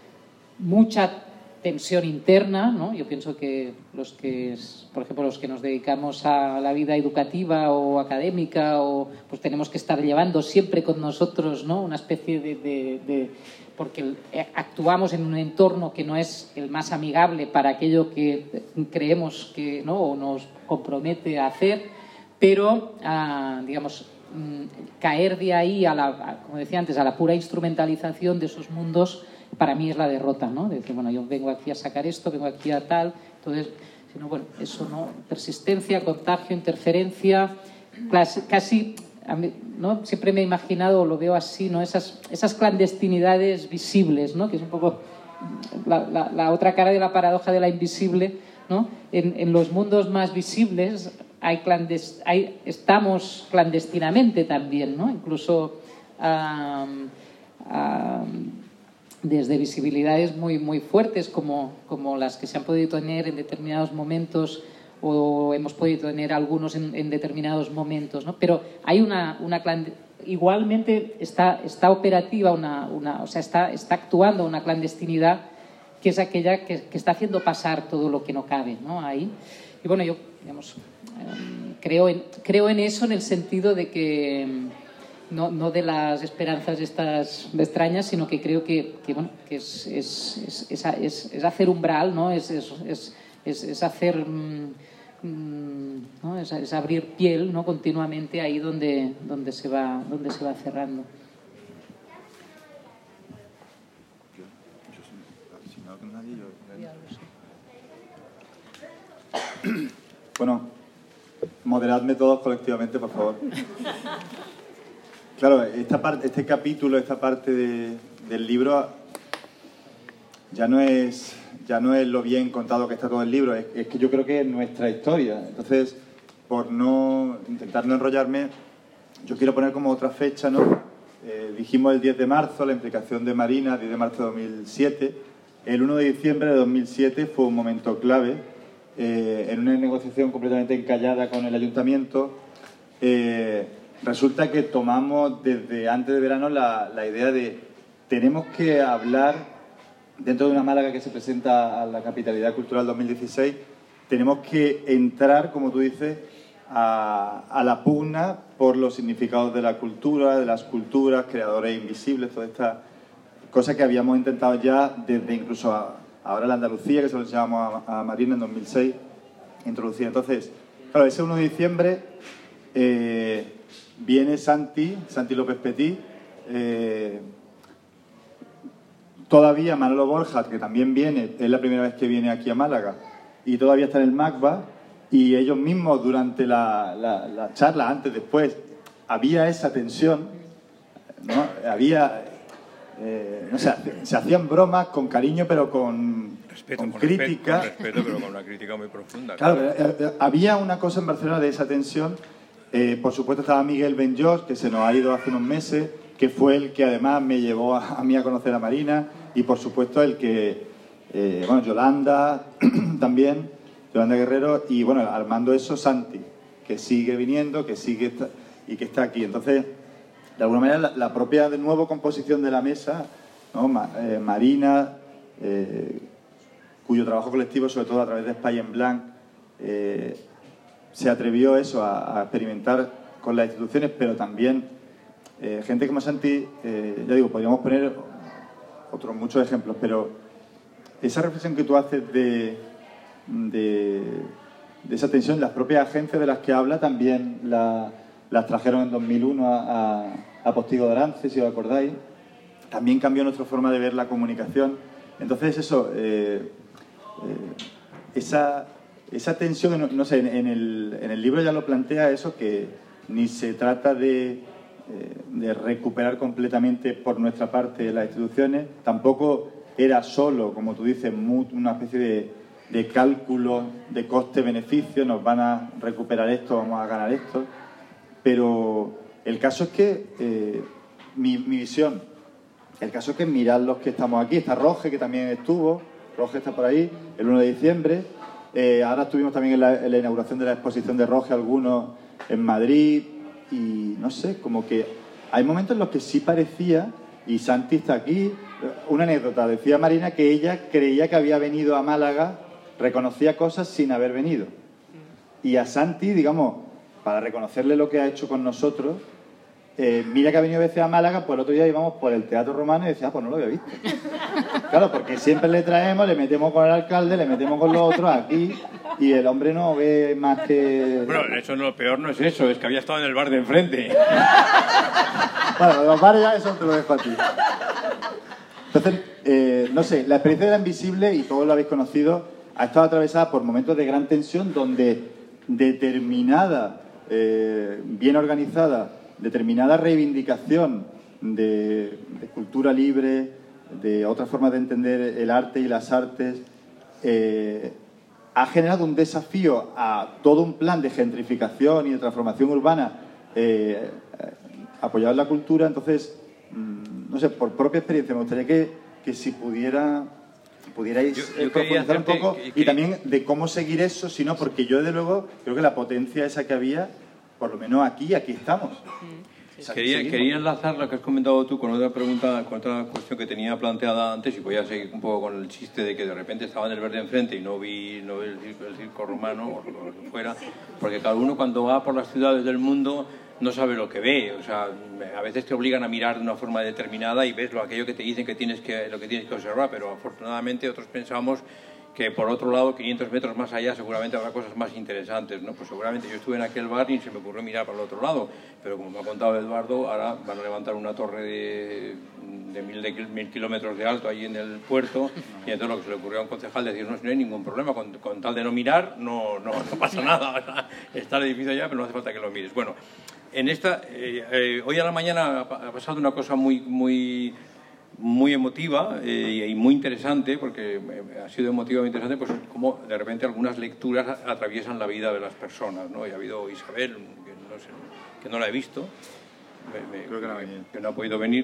S3: mucha tensión interna, ¿no? Yo pienso que los que, por ejemplo, los que nos dedicamos a la vida educativa o académica, o, pues tenemos que estar llevando siempre con nosotros, ¿no? Una especie de, de, de... porque actuamos en un entorno que no es el más amigable para aquello que creemos que, ¿no? o nos compromete a hacer, pero, a, digamos, caer de ahí, a la, a, como decía antes, a la pura instrumentalización de esos mundos, para mí es la derrota, ¿no? De decir, bueno, yo vengo aquí a sacar esto, vengo aquí a tal, entonces, sino, bueno, eso, ¿no? Persistencia, contagio, interferencia, casi, ¿no? Siempre me he imaginado, o lo veo así, ¿no? Esas, esas clandestinidades visibles, ¿no? Que es un poco la, la, la otra cara de la paradoja de la invisible, ¿no? En, en los mundos más visibles hay clandes, hay, estamos clandestinamente también, ¿no? Incluso um, um, desde visibilidades muy, muy fuertes como, como las que se han podido tener en determinados momentos o hemos podido tener algunos en, en determinados momentos, ¿no? Pero hay una, una igualmente está, está operativa, una, una, o sea, está, está actuando una clandestinidad que es aquella que, que está haciendo pasar todo lo que no cabe, ¿no? Ahí. Y bueno, yo, digamos, eh, creo, en, creo en eso en el sentido de que, no, no de las esperanzas estas extrañas, sino que creo que, que, bueno, que es, es, es, es, es, es hacer umbral, ¿no? Es, es, es, es, es hacer... Mmm, ¿no? es, es abrir piel, ¿no? Continuamente ahí donde, donde, se va, donde se va cerrando.
S1: Bueno, moderadme todos colectivamente, por favor. Claro, esta parte, este capítulo, esta parte de, del libro ya no es ya no es lo bien contado que está todo el libro, es, es que yo creo que es nuestra historia. Entonces, por no intentar no enrollarme, yo quiero poner como otra fecha, ¿no? Eh, dijimos el diez de marzo, la implicación de Marina, diez de marzo de dos mil siete. El uno de diciembre de dos mil siete fue un momento clave, eh, en una negociación completamente encallada con el ayuntamiento. Eh, resulta que tomamos desde antes de verano la, la idea de tenemos que hablar dentro de una Málaga que se presenta a la Capitalidad Cultural dos mil dieciséis, tenemos que entrar, como tú dices, a, a la pugna por los significados de la cultura, de las culturas, creadores invisibles, toda esta cosa que habíamos intentado ya desde incluso a, ahora la Andalucía, que se lo llamamos a, a Marina en dos mil seis, introducir. Entonces, claro, ese uno de diciembre eh, viene Santi, Santi López Petit, eh, todavía Manolo Borja, que también viene, es la primera vez que viene aquí a Málaga, y todavía está en el MACBA, y ellos mismos durante la, la, la charla, antes, después, había esa tensión, ¿no? Había, eh, no sé, se hacían bromas con cariño, pero con,
S2: respeto,
S1: con
S2: con
S1: crítica.
S2: Respeto, con respeto, pero con una crítica muy profunda.
S1: Claro, claro. Eh, había una cosa en Barcelona de esa tensión. Eh, por supuesto estaba Miguel Benjós, que se nos ha ido hace unos meses, que fue el que además me llevó a, a mí a conocer a Marina, y por supuesto el que, eh, bueno, Yolanda también, Yolanda Guerrero, y bueno, armando eso, Santi, que sigue viniendo, que sigue y que está aquí. Entonces, de alguna manera, la, la propia, de nuevo, composición de la mesa, ¿no? Ma, eh, Marina, eh, cuyo trabajo colectivo, sobre todo a través de Espai en Blanc, eh, se atrevió eso, a, a experimentar con las instituciones, pero también eh, gente como Santi, eh, ya digo, podríamos poner otros muchos ejemplos, pero esa reflexión que tú haces de, de, de esa tensión, las propias agencias de las que habla también la, las trajeron en dos mil uno a, a, a Postigo de Arance, si os acordáis. También cambió nuestra forma de ver la comunicación. Entonces eso, eh, eh, esa, esa tensión, no, no sé, en, en, el, en el libro ya lo plantea eso, que ni se trata de... de recuperar completamente por nuestra parte las instituciones, tampoco era solo, como tú dices, una especie de, de cálculo de coste-beneficio, nos van a recuperar esto, vamos a ganar esto, pero el caso es que, eh, mi, mi visión, el caso es que mirad los que estamos aquí, está Roge, que también estuvo, Roge está por ahí, el uno de diciembre, eh, ahora estuvimos también en la, en la inauguración de la exposición de Roge, algunos en Madrid, y no sé, como que hay momentos en los que sí parecía, y Santi está aquí, una anécdota, decía Marina que ella creía que había venido a Málaga, reconocía cosas sin haber venido. Y a Santi, digamos, para reconocerle lo que ha hecho con nosotros, eh, mira que ha venido a veces a Málaga, pues el otro día íbamos por el Teatro Romano y decía, ah, pues no lo había visto. Claro, porque siempre le traemos, le metemos con el alcalde, le metemos con los otros aquí, y el hombre no ve más que...
S2: Bueno, eso no, lo peor no es eso, es que había estado en el bar de enfrente.
S1: Bueno, los bares ya eso te lo dejo a ti. Entonces, eh, no sé, la experiencia de la Invisible, y todos lo habéis conocido, ha estado atravesada por momentos de gran tensión donde determinada, eh, bien organizada, determinada reivindicación de, de cultura libre, de otras formas de entender el arte y las artes, eh, ha generado un desafío a todo un plan de gentrificación y de transformación urbana eh, apoyado en la cultura. Entonces, mmm, no sé, por propia experiencia, me gustaría que, que si pudiera... pudierais yo, yo profundizar un poco que, que, y también de cómo seguir eso, si no, porque yo desde luego creo que la potencia esa que había, por lo menos aquí, aquí estamos.
S2: Quería, quería enlazar lo que has comentado tú con otra pregunta, con otra cuestión que tenía planteada antes, y voy a seguir un poco con el chiste de que de repente estaba en el verde enfrente y no vi, no vi el, circo, el circo romano o lo que fuera, porque cada uno cuando va por las ciudades del mundo no sabe lo que ve. O sea, a veces te obligan a mirar de una forma determinada y ves lo aquello que te dicen que tienes que, lo que tienes que observar, pero afortunadamente otros pensamos que por otro lado, quinientos metros más allá, seguramente habrá cosas más interesantes, ¿no? Pues seguramente yo estuve en aquel bar y se me ocurrió mirar para el otro lado, pero como me ha contado Eduardo, ahora van a levantar una torre de, de, mil, de mil kilómetros de alto ahí en el puerto, y entonces lo que se le ocurrió a un concejal decir, no, no hay ningún problema, con, con tal de no mirar, no, no, no pasa nada, está el edificio allá, pero no hace falta que lo mires. Bueno, en esta, eh, eh, hoy a la mañana ha pasado una cosa muy... muy muy emotiva eh, y muy interesante, porque ha sido emotiva y interesante, pues como de repente algunas lecturas atraviesan la vida de las personas, ¿no? Y ha habido Isabel, que no, sé, que no la he visto, me, me, Creo que, no ha que no ha podido venir,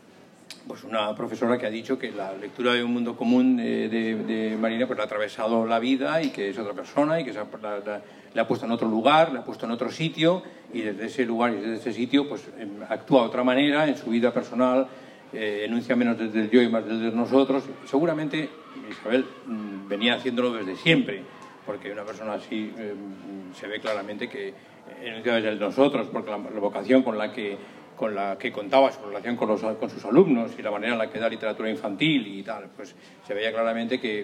S2: pues una profesora que ha dicho que la lectura de Un mundo común eh, de, de Marina pues le ha atravesado la vida y que es otra persona y que se ha, la, la, le ha puesto en otro lugar, le ha puesto en otro sitio, y desde ese lugar y desde ese sitio pues actúa de otra manera en su vida personal. Eh, enuncia menos desde el yo y más desde nosotros. Seguramente Isabel mmm, venía haciéndolo desde siempre, porque una persona así eh, se ve claramente que enuncia desde el nosotros, porque la, la vocación con la que con la que contaba, su relación con, los, con sus alumnos y la manera en la que da literatura infantil y tal, pues se veía claramente que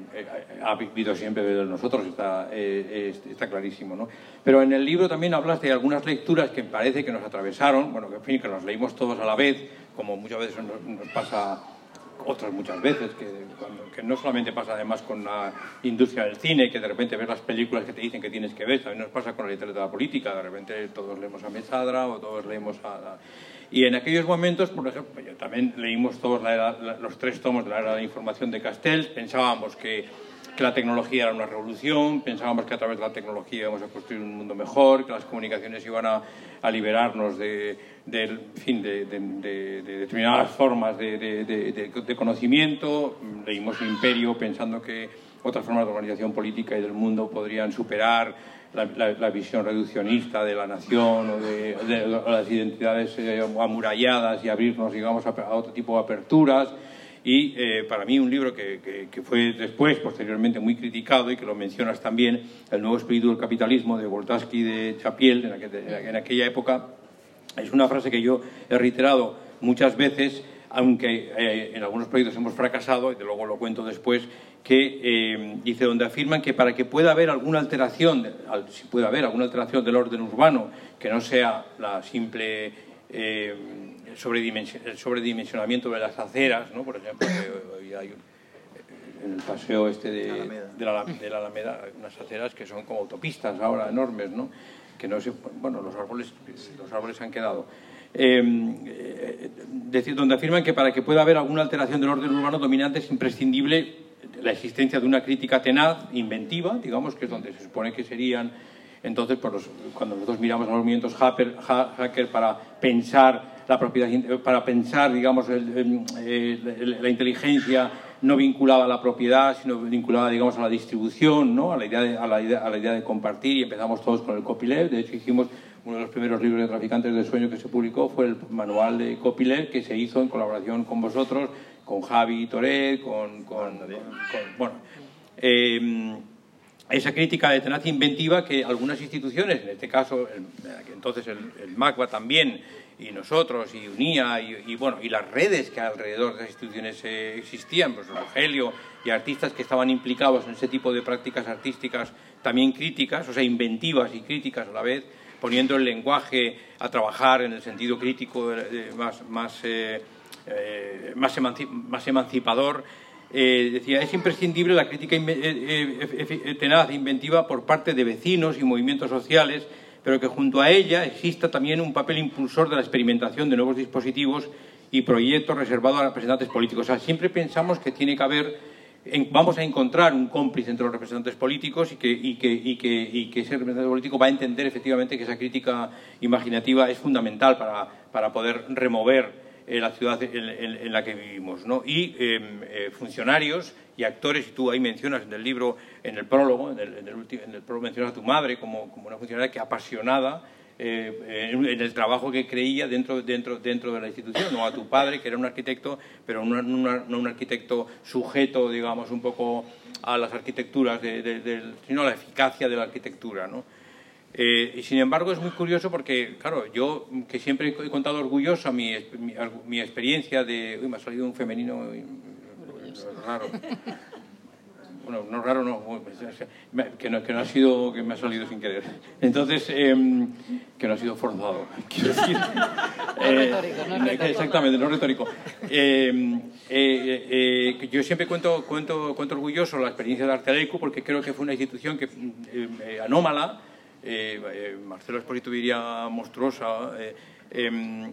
S2: mm, ha vivido siempre desde nosotros, está, eh, está clarísimo, ¿no? Pero en el libro también hablas de algunas lecturas que parece que nos atravesaron, bueno, que en fin, que nos leímos todos a la vez, como muchas veces nos, nos pasa, otras muchas veces, que, cuando, que no solamente pasa además con la industria del cine, que de repente ves las películas que te dicen que tienes que ver, también nos pasa con la literatura política, de repente todos leemos a Mesadra o todos leemos a... a y en aquellos momentos, por ejemplo, yo también leímos todos la era, la, los tres tomos de la era de la información de Castells, pensábamos que, que la tecnología era una revolución, pensábamos que a través de la tecnología íbamos a construir un mundo mejor, que las comunicaciones iban a, a liberarnos de, de, en fin, de, de, de, de determinadas formas de, de, de, de conocimiento. Leímos el Imperio pensando que otras formas de organización política y del mundo podrían superar La, la, la visión reduccionista de la nación o de, de, de las identidades eh, amuralladas y abrirnos, digamos, a, a otro tipo de aperturas. Y eh, para mí un libro que, que, que fue después, posteriormente, muy criticado y que lo mencionas también, El nuevo espíritu del capitalismo, de Boltanski y de Chapiel, en, aquel, en aquella época, es una frase que yo he reiterado muchas veces, aunque eh, en algunos proyectos hemos fracasado, y de luego lo cuento después, que eh, dice, donde afirman que para que pueda haber alguna alteración, si puede haber alguna alteración del orden urbano, que no sea la simple eh, sobredimension, el sobredimensionamiento de las aceras, ¿no? Por ejemplo, hoy hay un, en el paseo este de, de, la, de la Alameda, unas aceras que son como autopistas ahora enormes, ¿no? Que no se, bueno, los árboles, los árboles han quedado. Eh, eh, decir, donde afirman que para que pueda haber alguna alteración del orden urbano dominante es imprescindible la existencia de una crítica tenaz, inventiva, digamos, que es donde se supone que serían, entonces, pues los, cuando nosotros miramos a los movimientos hacker, hacker para pensar la propiedad, para pensar, digamos, el, el, el, la inteligencia no vinculada a la propiedad, sino vinculada, digamos, a la distribución, ¿no? a, la idea de, a, la idea, a la idea de compartir, y empezamos todos con el copyleft. De hecho, hicimos uno de los primeros libros de traficantes de sueño que se publicó, fue el manual de copyleft, que se hizo en colaboración con vosotros, con Javi Toret, con, con, con, con bueno, eh, esa crítica de tenaz inventiva que algunas instituciones, en este caso, el, entonces el, el MACBA también, y nosotros, y UNIA, y, y, bueno, y las redes que alrededor de las instituciones eh, existían, pues Rogelio y artistas que estaban implicados en ese tipo de prácticas artísticas también críticas, o sea, inventivas y críticas a la vez, poniendo el lenguaje a trabajar en el sentido crítico de, de, más... más eh, Eh, más, emanci más emancipador, eh, decía, es imprescindible la crítica eh, eh, tenaz e inventiva por parte de vecinos y movimientos sociales, pero que junto a ella exista también un papel impulsor de la experimentación de nuevos dispositivos y proyectos reservados a representantes políticos. O sea, siempre pensamos que tiene que haber, en, vamos a encontrar un cómplice entre los representantes políticos y que, y, que, y, que, y que ese representante político va a entender efectivamente que esa crítica imaginativa es fundamental para, para poder remover la ciudad en, en, en la que vivimos, ¿no? Y eh, eh, funcionarios y actores, y tú ahí mencionas en el libro, en el prólogo, en el, en el, último, en el prólogo mencionas a tu madre como, como una funcionaria que apasionada eh, en, en el trabajo que creía dentro, dentro, dentro de la institución, o a tu padre, que era un arquitecto, pero no un, un arquitecto sujeto, digamos, un poco a las arquitecturas, de, de, de, sino a la eficacia de la arquitectura, ¿no? Eh, y sin embargo es muy curioso porque, claro, yo que siempre he contado orgullosa mi, mi, mi experiencia de... Uy, me ha salido un femenino raro. Bueno, no raro, no, que no, que no ha sido, que me ha salido sin querer. Entonces, eh, que no ha sido forzado, quiero decir.
S3: No eh, retórico, no retórico.
S2: Exactamente, no retórico. Eh, eh, eh, yo siempre cuento, cuento, cuento orgulloso la experiencia de Arteleiku porque creo que fue una institución que, eh, anómala, eh, eh, Marcelo Esposito diría monstruosa, eh, eh,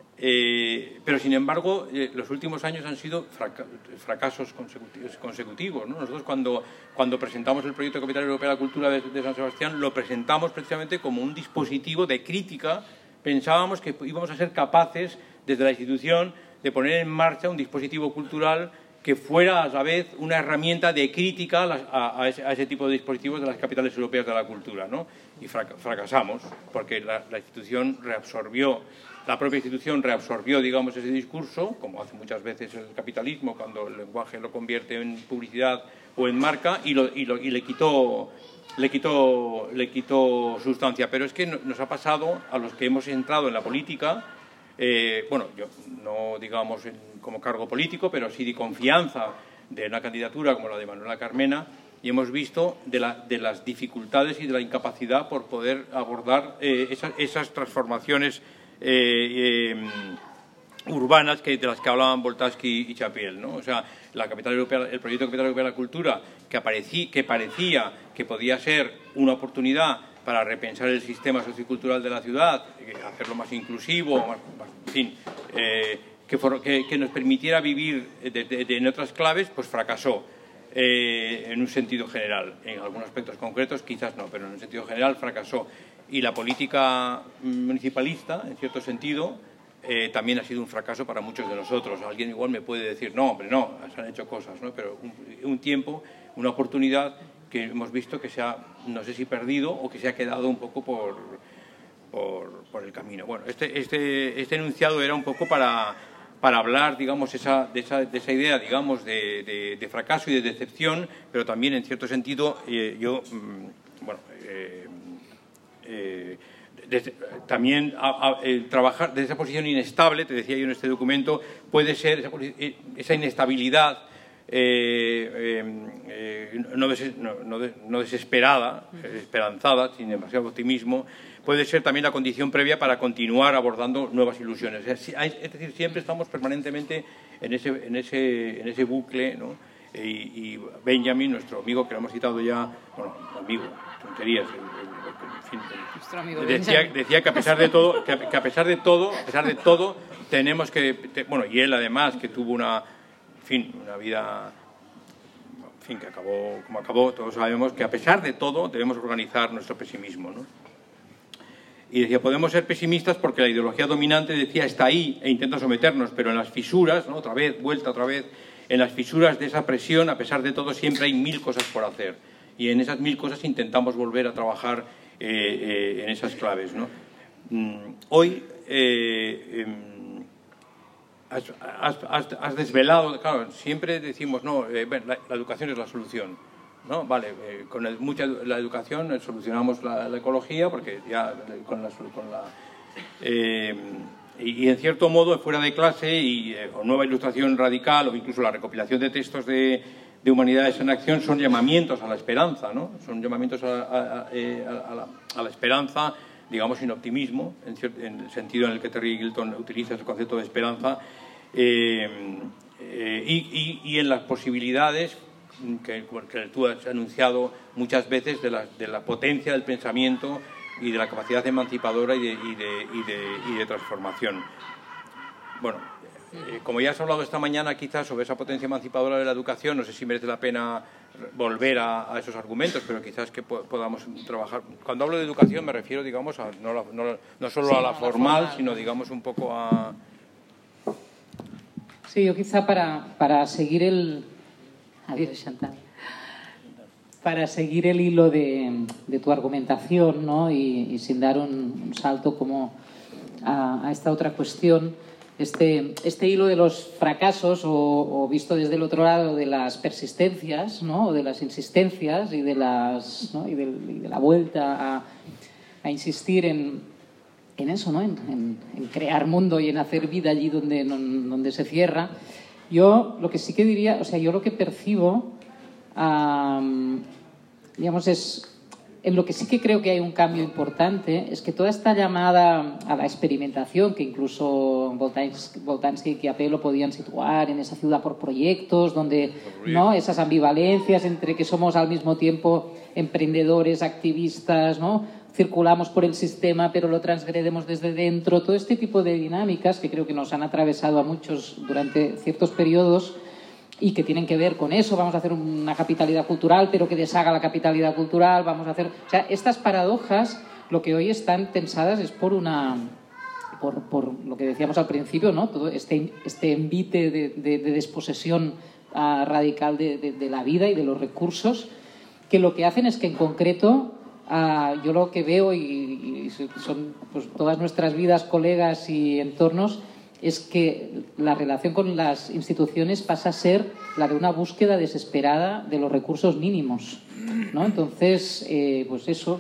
S2: Eh, pero sin embargo eh, los últimos años han sido fraca fracasos consecutivos, consecutivos, ¿no? Nosotros cuando, cuando presentamos el proyecto de Capital Europea de la Cultura de, de San Sebastián lo presentamos precisamente como un dispositivo de crítica. Pensábamos que íbamos a ser capaces desde la institución de poner en marcha un dispositivo cultural que fuera a la vez una herramienta de crítica a, las, a, a, ese, a ese tipo de dispositivos de las capitales europeas de la cultura, ¿no? Y frac fracasamos porque la, la institución reabsorbió La propia institución reabsorbió, digamos, ese discurso, como hace muchas veces el capitalismo, cuando el lenguaje lo convierte en publicidad o en marca, y, lo, y, lo, y le, quitó, le, quitó, le quitó sustancia. Pero es que nos ha pasado a los que hemos entrado en la política, eh, bueno, yo no digamos en, como cargo político, pero sí de confianza de una candidatura como la de Manuela Carmena, y hemos visto de, la, de las dificultades y de la incapacidad por poder abordar eh, esas, esas transformaciones Eh, eh, urbanas que, de las que hablaban Boltanski y Chapiel, ¿no? O sea, la capital europea, el proyecto Capital Europea de la Cultura, que, aparecí, que parecía que podía ser una oportunidad para repensar el sistema sociocultural de la ciudad, hacerlo más inclusivo, más, más, en fin, eh, que, for, que, que nos permitiera vivir de, de, de, en otras claves, pues fracasó. Eh, en un sentido general, en algunos aspectos concretos quizás no, pero en un sentido general fracasó. Y la política municipalista, en cierto sentido, eh, también ha sido un fracaso para muchos de nosotros. Alguien igual me puede decir, no, hombre, no, se han hecho cosas, ¿no? Pero un, un tiempo, una oportunidad que hemos visto que se ha, no sé si perdido o que se ha quedado un poco por, por, por el camino. Bueno, este, este, este enunciado era un poco para, para hablar, digamos, esa, de, esa, de esa idea, digamos, de, de, de fracaso y de decepción, pero también, en cierto sentido, eh, yo, bueno... Eh, Eh, desde, también a, a, eh, trabajar desde esa posición inestable, te decía yo en este documento, puede ser esa, esa inestabilidad eh, eh, eh, no, des, no, no, no desesperada, eh, esperanzada, sin demasiado optimismo, puede ser también la condición previa para continuar abordando nuevas ilusiones. Es, es decir, siempre estamos permanentemente en ese, en ese, en ese bucle, ¿no? Y, y Benjamin, nuestro amigo que lo hemos citado ya, bueno, amigo, tonterías, el, el, en fin, el, decía, decía que a pesar de todo, que a, que a pesar de todo, a pesar de todo, tenemos que, te, bueno, y él además que tuvo una, en fin, una vida, en fin, que acabó como acabó, todos sabemos que a pesar de todo debemos organizar nuestro pesimismo, ¿no? Y decía, podemos ser pesimistas porque la ideología dominante, decía, está ahí e intenta someternos, pero en las fisuras, ¿no? Otra vez, vuelta otra vez, en las fisuras de esa presión, a pesar de todo, siempre hay mil cosas por hacer. Y en esas mil cosas intentamos volver a trabajar eh, eh, en esas claves, ¿no? Mm, hoy eh, eh, has, has, has desvelado, claro, siempre decimos, no, eh, la, la educación es la solución, ¿no? Vale, eh, con el, mucha la educación eh, solucionamos la, la ecología, porque ya con la... Con la eh, y, y en cierto modo, fuera de clase, y eh, o nueva ilustración radical, o incluso la recopilación de textos de, de Humanidades en Acción, son llamamientos a la esperanza, ¿no? Son llamamientos a, a, a, a, la, a la esperanza, digamos, sin optimismo, en, cierto, en el sentido en el que Terry Gilton utiliza ese concepto de esperanza, eh, eh, y, y, y en las posibilidades que, que tú has anunciado muchas veces de la, de la potencia del pensamiento y de la capacidad emancipadora y de, y de, y de, y de transformación. Bueno, eh, como ya has hablado esta mañana quizás sobre esa potencia emancipadora de la educación, no sé si merece la pena volver a, a esos argumentos, pero quizás que po podamos trabajar. Cuando hablo de educación me refiero, digamos, a, no, la, no, no solo sí, a la, no, formal, la formal, sino, digamos, un poco a...
S3: Sí, yo quizá para, para seguir el... Adiós, Chantal. para seguir el hilo de, de tu argumentación, ¿no? y, y sin dar un, un salto como a, a esta otra cuestión, este, este hilo de los fracasos o, o visto desde el otro lado de las persistencias, ¿no? o de las insistencias y de, las, ¿no? y de, y de la vuelta a, a insistir en, en eso, ¿no? en, en, en crear mundo y en hacer vida allí donde, donde se cierra. Yo lo que sí que diría, o sea, yo lo que percibo, um, digamos, es en lo que sí que creo que hay un cambio importante, es que toda esta llamada a la experimentación, que incluso Boltanski y Chiapello lo podían situar en esa ciudad por proyectos, donde ¿no? esas ambivalencias entre que somos al mismo tiempo emprendedores, activistas, ¿no? circulamos por el sistema pero lo transgredemos desde dentro, todo este tipo de dinámicas que creo que nos han atravesado a muchos durante ciertos periodos y que tienen que ver con eso, vamos a hacer una capitalidad cultural pero que deshaga la capitalidad cultural, vamos a hacer... O sea, estas paradojas lo que hoy están tensadas es por una... por, por lo que decíamos al principio, ¿no? Todo este, este envite de, de, de desposesión uh, radical de, de, de la vida y de los recursos, que lo que hacen es que en concreto uh, yo lo que veo y, y son pues, todas nuestras vidas, colegas y entornos, es que la relación con las instituciones pasa a ser la de una búsqueda desesperada de los recursos mínimos, ¿no? Entonces, eh, pues eso,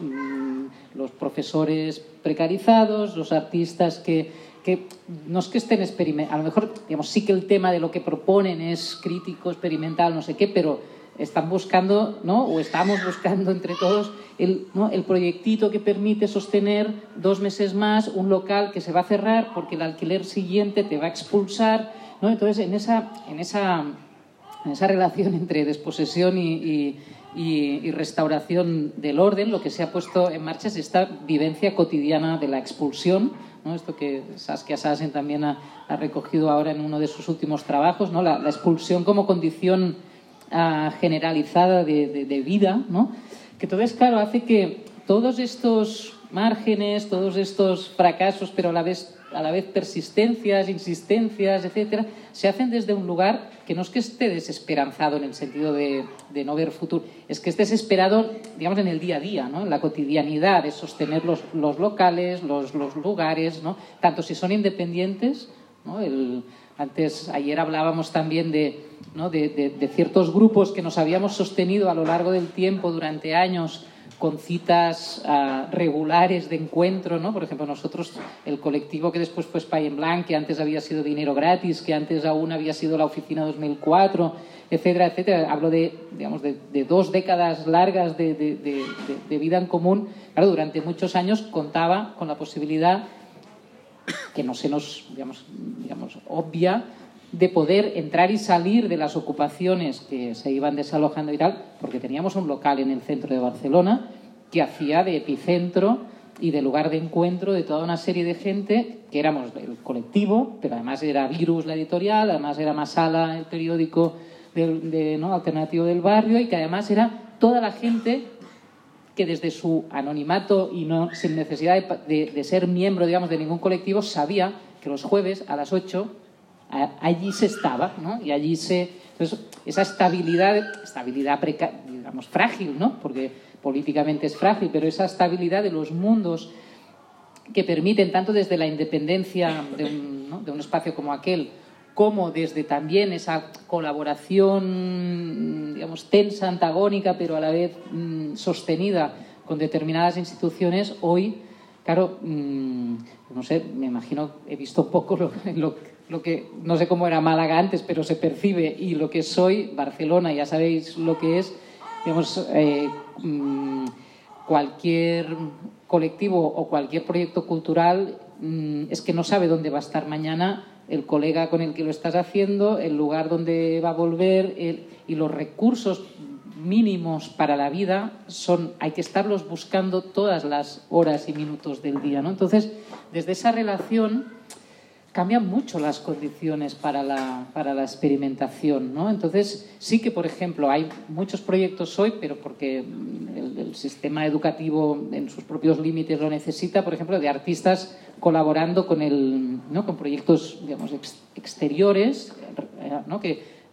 S3: los profesores precarizados, los artistas que, que no es que estén experimentando, a lo mejor, digamos, sí que el tema de lo que proponen es crítico, experimental, no sé qué, pero están buscando, ¿no? o estamos buscando entre todos el, ¿no? el proyectito que permite sostener dos meses más un local que se va a cerrar porque el alquiler siguiente te va a expulsar, ¿no? Entonces, en esa, en esa, en esa relación entre desposesión y, y, y, y restauración del orden, lo que se ha puesto en marcha es esta vivencia cotidiana de la expulsión, ¿no? Esto que Saskia Sassen también ha, ha recogido ahora en uno de sus últimos trabajos, ¿no? la, la expulsión como condición Uh, generalizada de, de, de vida, ¿no? Que entonces, claro, hace que todos estos márgenes, todos estos fracasos, pero a la vez, a la vez persistencias, insistencias, etcétera, se hacen desde un lugar que no es que esté desesperanzado en el sentido de, de no ver futuro, es que esté desesperado, digamos, en el día a día, ¿no? En la cotidianidad, de sostener los, los locales, los, los lugares, ¿no? Tanto si son independientes, ¿no? El, antes, ayer hablábamos también de, ¿no? de, de, de ciertos grupos que nos habíamos sostenido a lo largo del tiempo durante años con citas uh, regulares de encuentro, ¿no? Por ejemplo, nosotros, el colectivo que después fue Espai en Blanc, que antes había sido Dinero Gratis, que antes aún había sido la Oficina dos mil cuatro, etcétera, etcétera. Hablo de, digamos, de, de dos décadas largas de, de, de, de vida en común. Claro, durante muchos años contaba con la posibilidad que no se nos, digamos, digamos, obvia, de poder entrar y salir de las ocupaciones que se iban desalojando y tal, porque teníamos un local en el centro de Barcelona que hacía de epicentro y de lugar de encuentro de toda una serie de gente que éramos el colectivo, pero además era Virus, la editorial, además era Masala, el periódico de, de, ¿no? alternativo del barrio, y que además era toda la gente que desde su anonimato y no sin necesidad de, de, de ser miembro, digamos, de ningún colectivo, sabía que los jueves a las ocho a, allí se estaba, ¿no? Y allí se... Entonces, esa estabilidad, estabilidad preca, digamos, frágil, ¿no? Porque políticamente es frágil, pero esa estabilidad de los mundos que permiten, tanto desde la independencia de un, ¿no? de un espacio como aquel, como desde también esa colaboración, digamos, tensa, antagónica, pero a la vez mmm, sostenida con determinadas instituciones, hoy, claro, mmm, no sé, me imagino, he visto poco lo, lo, lo que, no sé cómo era Málaga antes, pero se percibe, y lo que soy, Barcelona, ya sabéis lo que es, digamos, eh, mmm, cualquier colectivo o cualquier proyecto cultural mmm, es que no sabe dónde va a estar mañana el colega con el que lo estás haciendo, el lugar donde va a volver, el, y los recursos mínimos para la vida son, hay que estarlos buscando todas las horas y minutos del día, ¿no? Entonces, desde esa relación cambian mucho las condiciones para la, para la experimentación, ¿no? Entonces, sí que, por ejemplo, hay muchos proyectos hoy, pero porque el, el sistema educativo en sus propios límites lo necesita, por ejemplo, de artistas colaborando con, el, ¿no? con proyectos, digamos, ex, exteriores, ¿no? que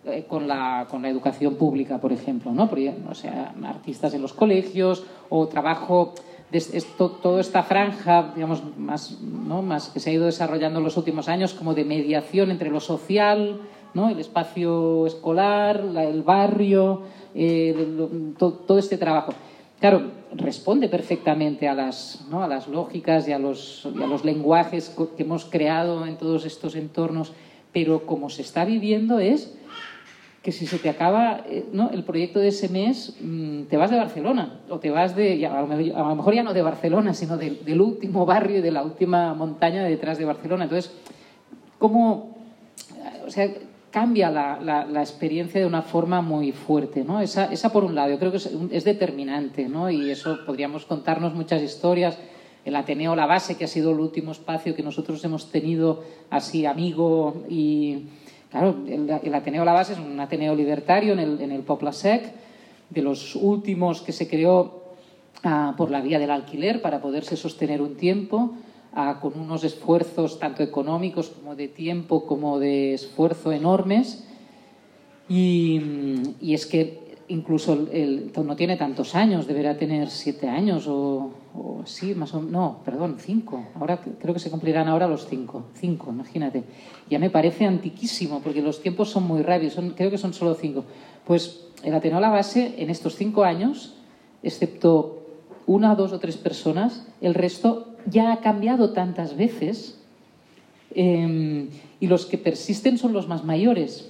S3: eh, con, la, con la educación pública, por ejemplo, ¿no? Porque, o sea, artistas en los colegios o trabajo de esto, toda esta franja, digamos, más, ¿no? más que se ha ido desarrollando en los últimos años, como de mediación entre lo social, ¿no? El espacio escolar, la, el barrio, eh, lo, to, todo este trabajo. Claro, responde perfectamente a las, ¿no? a las lógicas y a los, y a los lenguajes que hemos creado en todos estos entornos, pero como se está viviendo es que si se te acaba, ¿no? el proyecto de ese mes, te vas de Barcelona o te vas de, a lo mejor ya no de Barcelona, sino de, del último barrio y de la última montaña detrás de Barcelona. Entonces, ¿cómo, o sea, cambia la, la, la experiencia de una forma muy fuerte, ¿no? Esa, esa por un lado, yo creo que es, es determinante, ¿no? Y eso podríamos contarnos muchas historias. El Ateneo La Base, que ha sido el último espacio que nosotros hemos tenido así amigo y... Claro, el, el Ateneo La Base es un Ateneo libertario en el, en el Poble Sec, de los últimos que se creó uh, por la vía del alquiler para poderse sostener un tiempo, uh, con unos esfuerzos tanto económicos como de tiempo como de esfuerzo enormes. Y, y es que incluso el, el, no tiene tantos años, deberá tener siete años o, o sí, más o menos, no, perdón, cinco. Ahora creo que se cumplirán ahora los cinco, cinco, imagínate. Ya me parece antiquísimo porque los tiempos son muy rápidos, son, creo que son solo cinco. Pues el Ateneo La Base en estos cinco años, excepto una, dos o tres personas, el resto ya ha cambiado tantas veces eh, y los que persisten son los más mayores.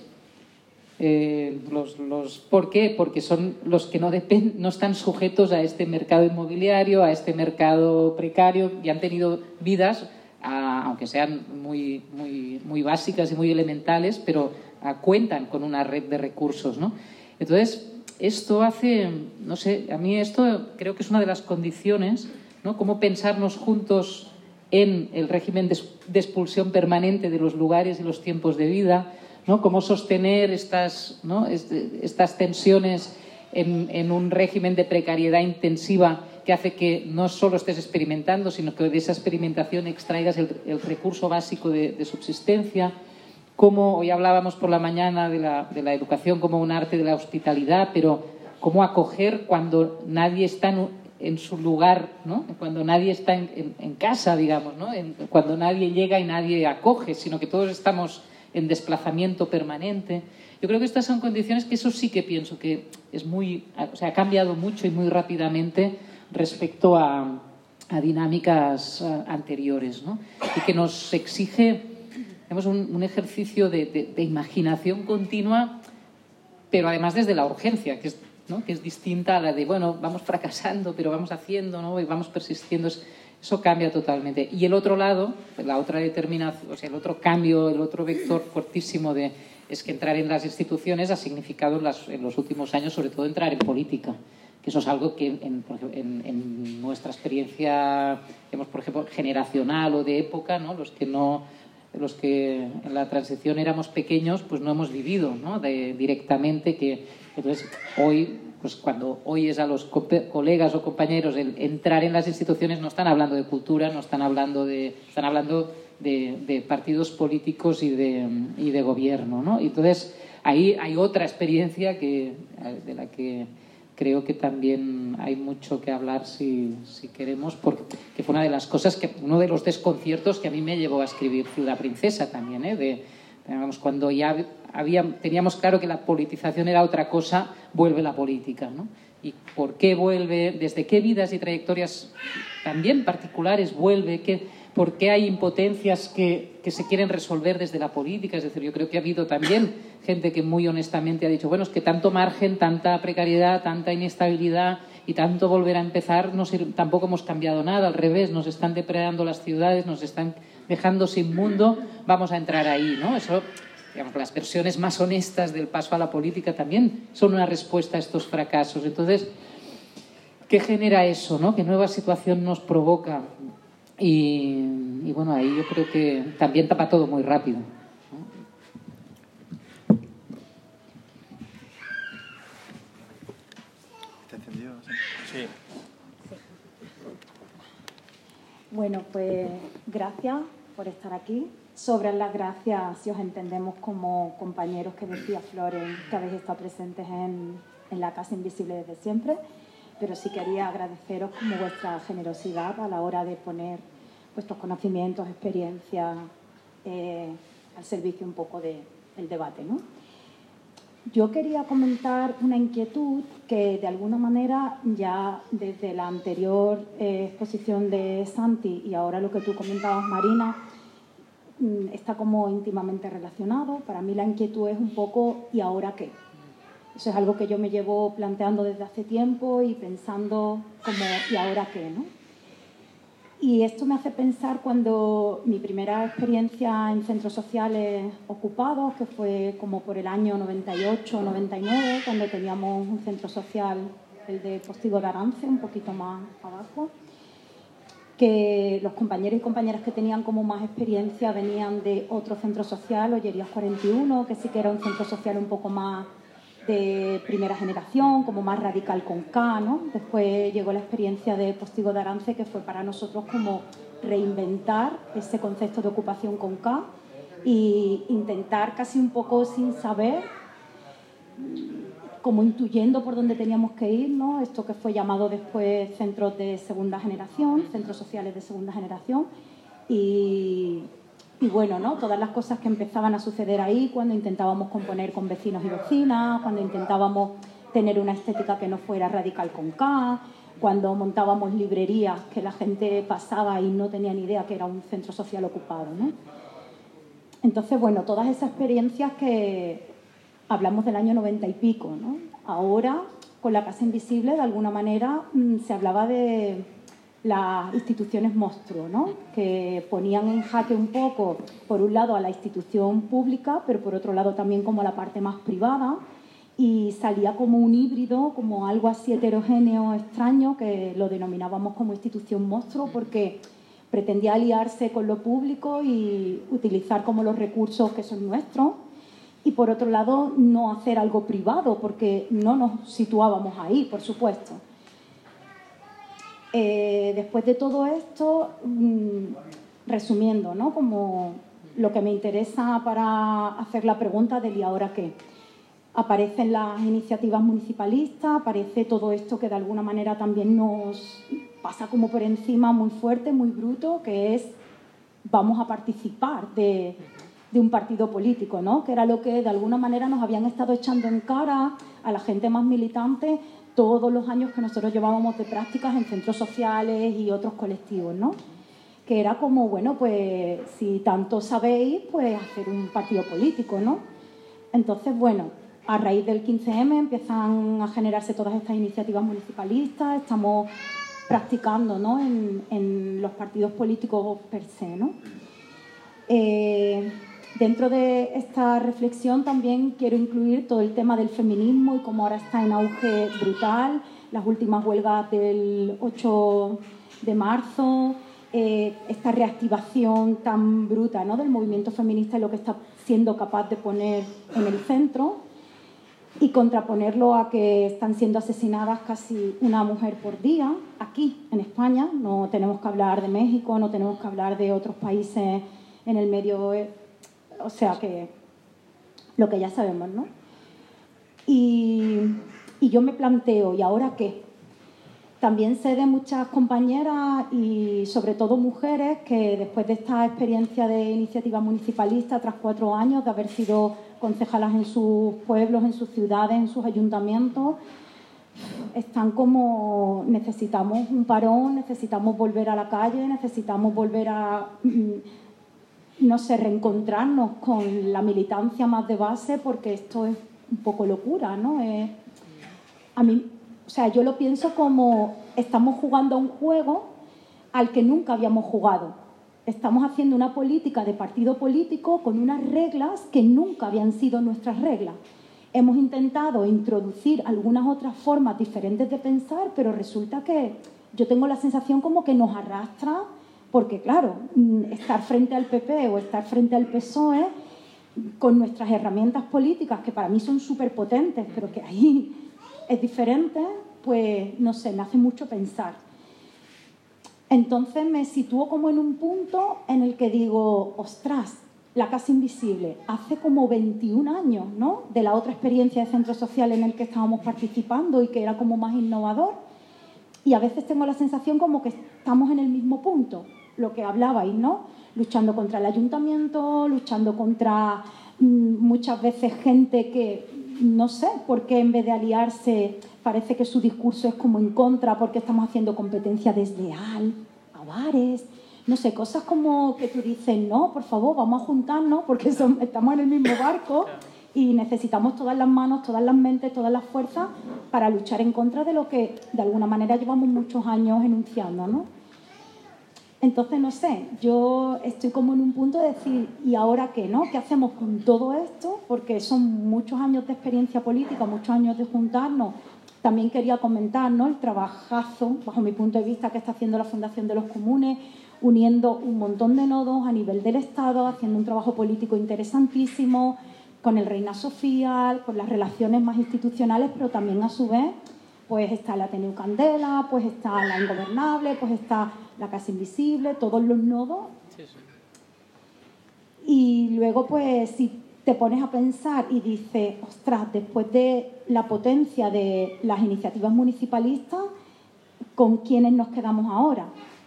S3: Eh, los, los, ¿Por qué? Porque son los que no, depend, no están sujetos a este mercado inmobiliario, a este mercado precario y han tenido vidas, a, aunque sean muy, muy, muy básicas y muy elementales, pero a, cuentan con una red de recursos, ¿no? Entonces, esto hace, no sé, a mí esto creo que es una de las condiciones, ¿no? Cómo pensarnos juntos en el régimen de, de expulsión permanente de los lugares y los tiempos de vida, ¿no? Cómo sostener estas, ¿no? estas tensiones en, en un régimen de precariedad intensiva que hace que no solo estés experimentando, sino que de esa experimentación extraigas el, el recurso básico de, de subsistencia. Cómo, hoy hablábamos por la mañana de la, de la educación como un arte de la hospitalidad, pero cómo acoger cuando nadie está en, en su lugar, ¿no? Cuando nadie está en, en, en casa, digamos, ¿no? En, cuando nadie llega y nadie acoge, sino que todos estamos en desplazamiento permanente. Yo creo que estas son condiciones que eso sí que pienso que es muy, o sea, ha cambiado mucho y muy rápidamente respecto a, a dinámicas uh, anteriores, ¿no? Y que nos exige, digamos, un, un ejercicio de, de, de imaginación continua, pero además desde la urgencia, que es, ¿no? que es distinta a la de, bueno, vamos fracasando, pero vamos haciendo, ¿no? Y vamos persistiendo. Eso cambia totalmente. Y el otro lado, la otra determinación, o sea, el otro cambio, el otro vector fuertísimo de, es que entrar en las instituciones ha significado en, las, en los últimos años, sobre todo, entrar en política. Que eso es algo que en, en, en nuestra experiencia, digamos, por ejemplo, generacional o de época, ¿no? Los que no, los que en la transición éramos pequeños, pues no hemos vivido, ¿no? De, directamente que, entonces, hoy, pues cuando oyes a los colegas o compañeros el entrar en las instituciones, no están hablando de cultura, no están hablando de, están hablando de, de partidos políticos y de, y de gobierno, ¿no? Y entonces ahí hay otra experiencia que, de la que creo que también hay mucho que hablar si, si queremos, porque que fue una de las cosas que, uno de los desconciertos que a mí me llevó a escribir Ciudad Princesa también, ¿eh? De, digamos, cuando ya había, teníamos claro que la politización era otra cosa, vuelve la política, ¿no? ¿Y por qué vuelve? ¿Desde qué vidas y trayectorias también particulares vuelve? ¿Qué, ¿Por qué hay impotencias que, que se quieren resolver desde la política? Es decir, yo creo que ha habido también gente que muy honestamente ha dicho, bueno, es que tanto margen, tanta precariedad, tanta inestabilidad y tanto volver a empezar, no sirve, tampoco hemos cambiado nada, al revés, nos están depredando las ciudades, nos están dejando sin mundo, vamos a entrar ahí, ¿no? Eso, digamos, las versiones más honestas del paso a la política también son una respuesta a estos fracasos. Entonces, ¿qué genera eso, no? ¿Qué nueva situación nos provoca? Y, y bueno, ahí yo creo que también tapa todo muy rápido, ¿no?
S1: ¿Está encendido? Sí.
S5: Bueno, pues gracias por estar aquí. Sobran las gracias si os entendemos como compañeros que decía Floren, que habéis estado presentes en, en la Casa Invisible desde siempre, pero sí quería agradeceros como vuestra generosidad a la hora de poner vuestros conocimientos, experiencias eh, al servicio un poco de, del debate, ¿no? Yo quería comentar una inquietud que de alguna manera ya desde la anterior eh, exposición de Santi y ahora lo que tú comentabas, Marina, está como íntimamente relacionado. Para mí la inquietud es un poco ¿y ahora qué? Eso es algo que yo me llevo planteando desde hace tiempo y pensando como ¿y ahora qué? ¿no? Y esto me hace pensar cuando mi primera experiencia en centros sociales ocupados, que fue como por el año noventa y ocho noventa y nueve, cuando teníamos un centro social, el de Postigo de Arance, un poquito más abajo, que los compañeros y compañeras que tenían como más experiencia venían de otro centro social, Ollerías cuarenta y uno, que sí que era un centro social un poco más de primera generación, como más radical con K, ¿no? Después llegó la experiencia de Postigo de Arance, que fue para nosotros como reinventar ese concepto de ocupación con K e intentar casi un poco sin saber, como intuyendo por dónde teníamos que ir, ¿no? Esto que fue llamado después centros de segunda generación, centros sociales de segunda generación, y, y bueno, ¿no? Todas las cosas que empezaban a suceder ahí cuando intentábamos componer con vecinos y vecinas, cuando intentábamos tener una estética que no fuera radical con K, cuando montábamos librerías que la gente pasaba y no tenía ni idea que era un centro social ocupado, ¿no? Entonces, bueno, todas esas experiencias que hablamos del año noventa y pico, ¿no? Ahora, con la Casa Invisible, de alguna manera, se hablaba de las instituciones monstruo, ¿no? Que ponían en jaque un poco, por un lado, a la institución pública, pero por otro lado también como a la parte más privada, y salía como un híbrido, como algo así heterogéneo, extraño, que lo denominábamos como institución monstruo, porque pretendía aliarse con lo público y utilizar como los recursos que son nuestros, y por otro lado no hacer algo privado, porque no nos situábamos ahí, por supuesto. Eh, después de todo esto, mmm, resumiendo, ¿no? Como lo que me interesa para hacer la pregunta del ¿y ahora qué? Aparecen las iniciativas municipalistas, aparece todo esto que de alguna manera también nos pasa como por encima muy fuerte, muy bruto, que es vamos a participar de... de un partido político, ¿no? Que era lo que de alguna manera nos habían estado echando en cara a la gente más militante todos los años que nosotros llevábamos de prácticas en centros sociales y otros colectivos, ¿no? Que era como, bueno, pues si tanto sabéis, pues hacer un partido político, ¿no? Entonces, bueno, a raíz del quince eme empiezan a generarse todas estas iniciativas municipalistas, estamos practicando, ¿no? en, en los partidos políticos per se, ¿no? Eh, Dentro de esta reflexión también quiero incluir todo el tema del feminismo y cómo ahora está en auge brutal, las últimas huelgas del ocho de marzo, eh, esta reactivación tan bruta, ¿no? del movimiento feminista y lo que está siendo capaz de poner en el centro, y contraponerlo a que están siendo asesinadas casi una mujer por día aquí en España. No tenemos que hablar de México, no tenemos que hablar de otros países en el medio oeste. O sea que lo que ya sabemos, ¿no? Y, y yo me planteo, ¿y ahora qué? También sé de muchas compañeras y sobre todo mujeres que después de esta experiencia de iniciativa municipalista, tras cuatro años de haber sido concejalas en sus pueblos, en sus ciudades, en sus ayuntamientos, están como necesitamos un parón, necesitamos volver a la calle, necesitamos volver a... no sé, reencontrarnos con la militancia más de base, porque esto es un poco locura, ¿no? Eh, a mí, o sea, yo lo pienso como estamos jugando a un juego al que nunca habíamos jugado. Estamos haciendo una política de partido político con unas reglas que nunca habían sido nuestras reglas. Hemos intentado introducir algunas otras formas diferentes de pensar, pero resulta que yo tengo la sensación como que nos arrastra. Porque, claro, estar frente al P P o estar frente al P S O E con nuestras herramientas políticas, que para mí son súper potentes, pero que ahí es diferente, pues, no sé, me hace mucho pensar. Entonces me sitúo como en un punto en el que digo, ostras, la casa invisible, hace como veintiún años, ¿no?, de la otra experiencia de centro social en el que estábamos participando y que era como más innovador. Y a veces tengo la sensación como que estamos en el mismo punto, lo que hablabais, ¿no? Luchando contra el ayuntamiento, luchando contra mmm, muchas veces gente que, no sé, por qué en vez de aliarse parece que su discurso es como en contra, porque estamos haciendo competencia desleal a bares. No sé, cosas como que tú dices, no, por favor, vamos a juntarnos porque son, estamos en el mismo barco y necesitamos todas las manos, todas las mentes, todas las fuerzas para luchar en contra de lo que de alguna manera llevamos muchos años enunciando, ¿no? Entonces, no sé, yo estoy como en un punto de decir, ¿y ahora qué, no? ¿Qué hacemos con todo esto? Porque son muchos años de experiencia política, muchos años de juntarnos. También quería comentar, ¿no?, el trabajazo, bajo mi punto de vista, que está haciendo la Fundación de los Comunes, uniendo un montón de nodos a nivel del Estado, haciendo un trabajo político interesantísimo, con el Reina Sofía, con las relaciones más institucionales, pero también a su vez pues está el Ateneo Candela, pues está la Ingobernable, pues está la Casa Invisible, todos los nodos. Sí, sí. Y luego pues si te pones a pensar y dices, ostras, después de la potencia de las iniciativas municipalistas, ¿con quiénes nos quedamos ahora?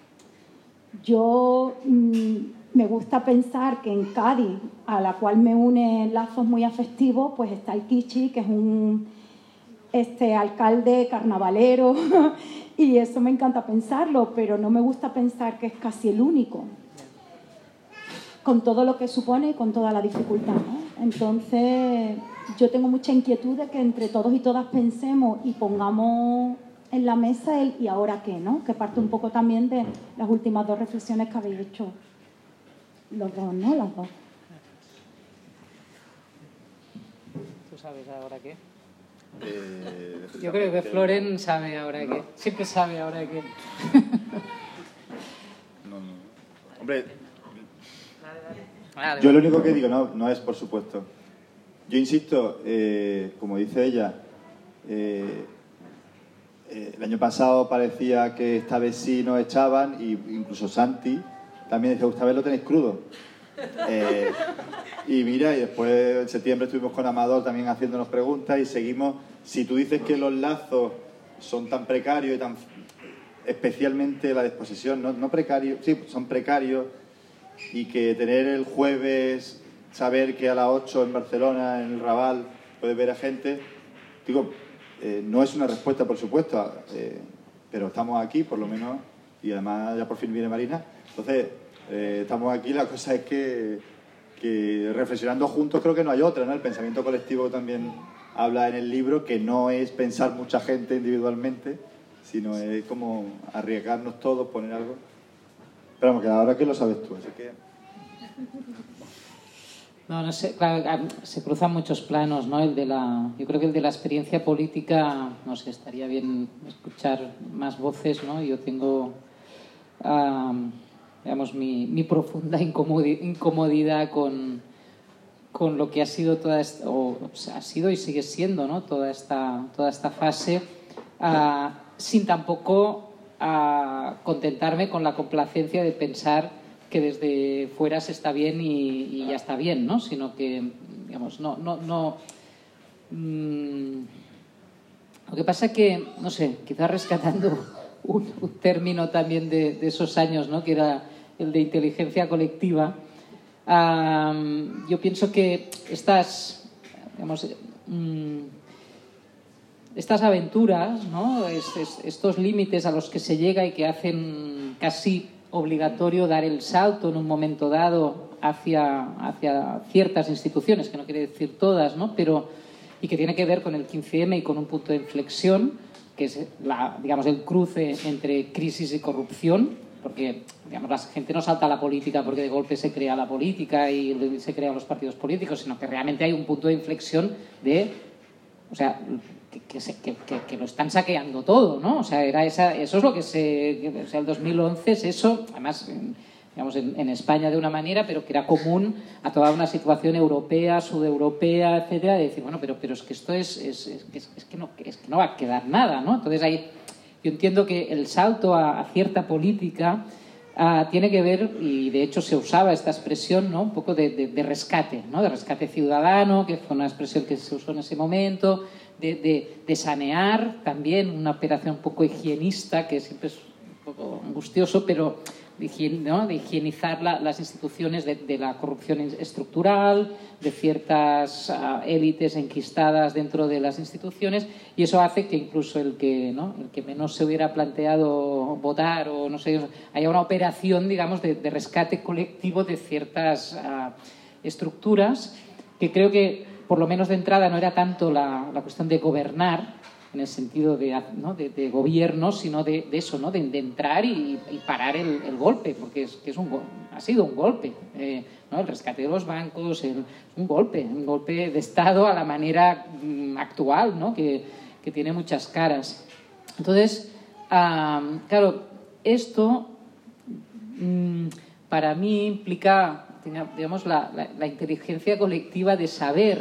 S5: Yo mmm, me gusta pensar que en Cádiz, a la cual me unen lazos muy afectivos, pues está el Kichi, que es un este, alcalde carnavalero, y eso me encanta pensarlo, pero no me gusta pensar que es casi el único, con todo lo que supone y con toda la dificultad, ¿no? Entonces, yo tengo mucha inquietud de que entre todos y todas pensemos y pongamos en la mesa el ¿y ahora qué?, ¿no? Que parte un poco también de las últimas dos reflexiones que habéis hecho los dos, ¿no? Las dos.
S3: ¿Tú sabes ahora qué?
S1: Eh,
S3: Yo creo que Floren sabe ahora qué. Siempre sabe ahora qué.
S1: No, no. Hombre,
S3: Vale,
S1: yo lo único que digo, no, no es por supuesto. Yo insisto, eh, como dice ella, eh, eh, el año pasado parecía que esta vez sí nos echaban, y incluso Santi también decía, esta vez lo tenéis crudo. Eh, y mira, y después en septiembre estuvimos con Amador también haciéndonos preguntas y seguimos. Si tú dices que los lazos son tan precarios y tan, especialmente la disposición, no, no precarios, sí, son precarios, y que tener el jueves, saber que a las ocho en Barcelona, en el Raval, puedes ver a gente, digo, eh, no es una respuesta, por supuesto, eh, pero estamos aquí, por lo menos, y además ya por fin viene Marina. Entonces, eh, estamos aquí, la cosa es que, que reflexionando juntos creo que no hay otra, ¿no? El pensamiento colectivo también habla en el libro, que no es pensar mucha gente individualmente, sino es como arriesgarnos todos, poner algo. Pero vamos, que ahora que lo sabes tú, así que...
S3: No, no sé, claro, se cruzan muchos planos, ¿no? El de la, yo creo que el de la experiencia política, no sé, estaría bien escuchar más voces, ¿no? Yo tengo, um, digamos, mi, mi profunda incomodidad con, con lo que ha sido toda esta, o ha sido y sigue siendo, ¿no? Toda esta, toda esta fase, uh, sin tampoco uh, contentarme con la complacencia de pensar que desde fuera se está bien y, y ya está bien, ¿no? Sino que, digamos, no... no, no mmm, lo que pasa que, no sé, quizás rescatando un, un término también de, de esos años, ¿no?, que era el de inteligencia colectiva, um, yo pienso que estas, digamos, um, estas aventuras, ¿no?, es, es, estos límites a los que se llega y que hacen casi obligatorio dar el salto en un momento dado hacia, hacia ciertas instituciones, que no quiere decir todas, ¿no?, pero, y que tiene que ver con el quince eme y con un punto de inflexión, que es la, digamos, el cruce entre crisis y corrupción, porque, digamos, la gente no salta a la política porque de golpe se crea la política y se crean los partidos políticos, sino que realmente hay un punto de inflexión de, o sea, Que, que, se, que, que, que lo están saqueando todo, ¿no? O sea, era esa, eso es lo que se... Que, o sea, el dos mil once es eso, además, en, digamos, en, en España de una manera, pero que era común a toda una situación europea, sudeuropea, etcétera, de decir, bueno, pero, pero es que esto es... es, es, es, es, que no, es que no va a quedar nada, ¿no? Entonces ahí... yo entiendo que el salto a, a cierta política uh, tiene que ver, y de hecho se usaba esta expresión, ¿no? Un poco de, de, de rescate, ¿no? De rescate ciudadano, que fue una expresión que se usó en ese momento, de, de, de sanear también, una operación un poco higienista, que siempre es un poco angustioso, pero de, higien, ¿no? de higienizar la, las instituciones de, de la corrupción estructural, de ciertas uh, élites enquistadas dentro de las instituciones, y eso hace que incluso el que, ¿no? el que menos se hubiera planteado votar o no sé, haya una operación, digamos, de, de rescate colectivo de ciertas uh, estructuras, que creo que por lo menos de entrada no era tanto la, la cuestión de gobernar en el sentido de, ¿no? de, de gobierno, sino de, de eso, ¿no? de, de entrar y, y parar el, el golpe, porque es, que es un, ha sido un golpe, eh, ¿no? El rescate de los bancos, el, un golpe, un golpe de Estado a la manera mm, actual, ¿no? que, que tiene muchas caras. Entonces, um, claro, esto mm, para mí implica, digamos, la, la, la inteligencia colectiva de saber.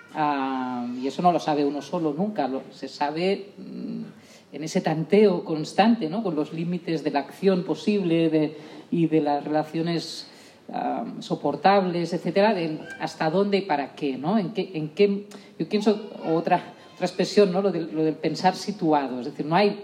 S3: Uh, y eso no lo sabe uno solo nunca, lo, se sabe um, en ese tanteo constante, ¿no? Con los límites de la acción posible de, y de las relaciones uh, soportables, etcétera, de hasta dónde y para qué, ¿no? En qué, en qué yo pienso, otra, otra expresión, ¿no? Lo, de, lo del pensar situado, es decir, no hay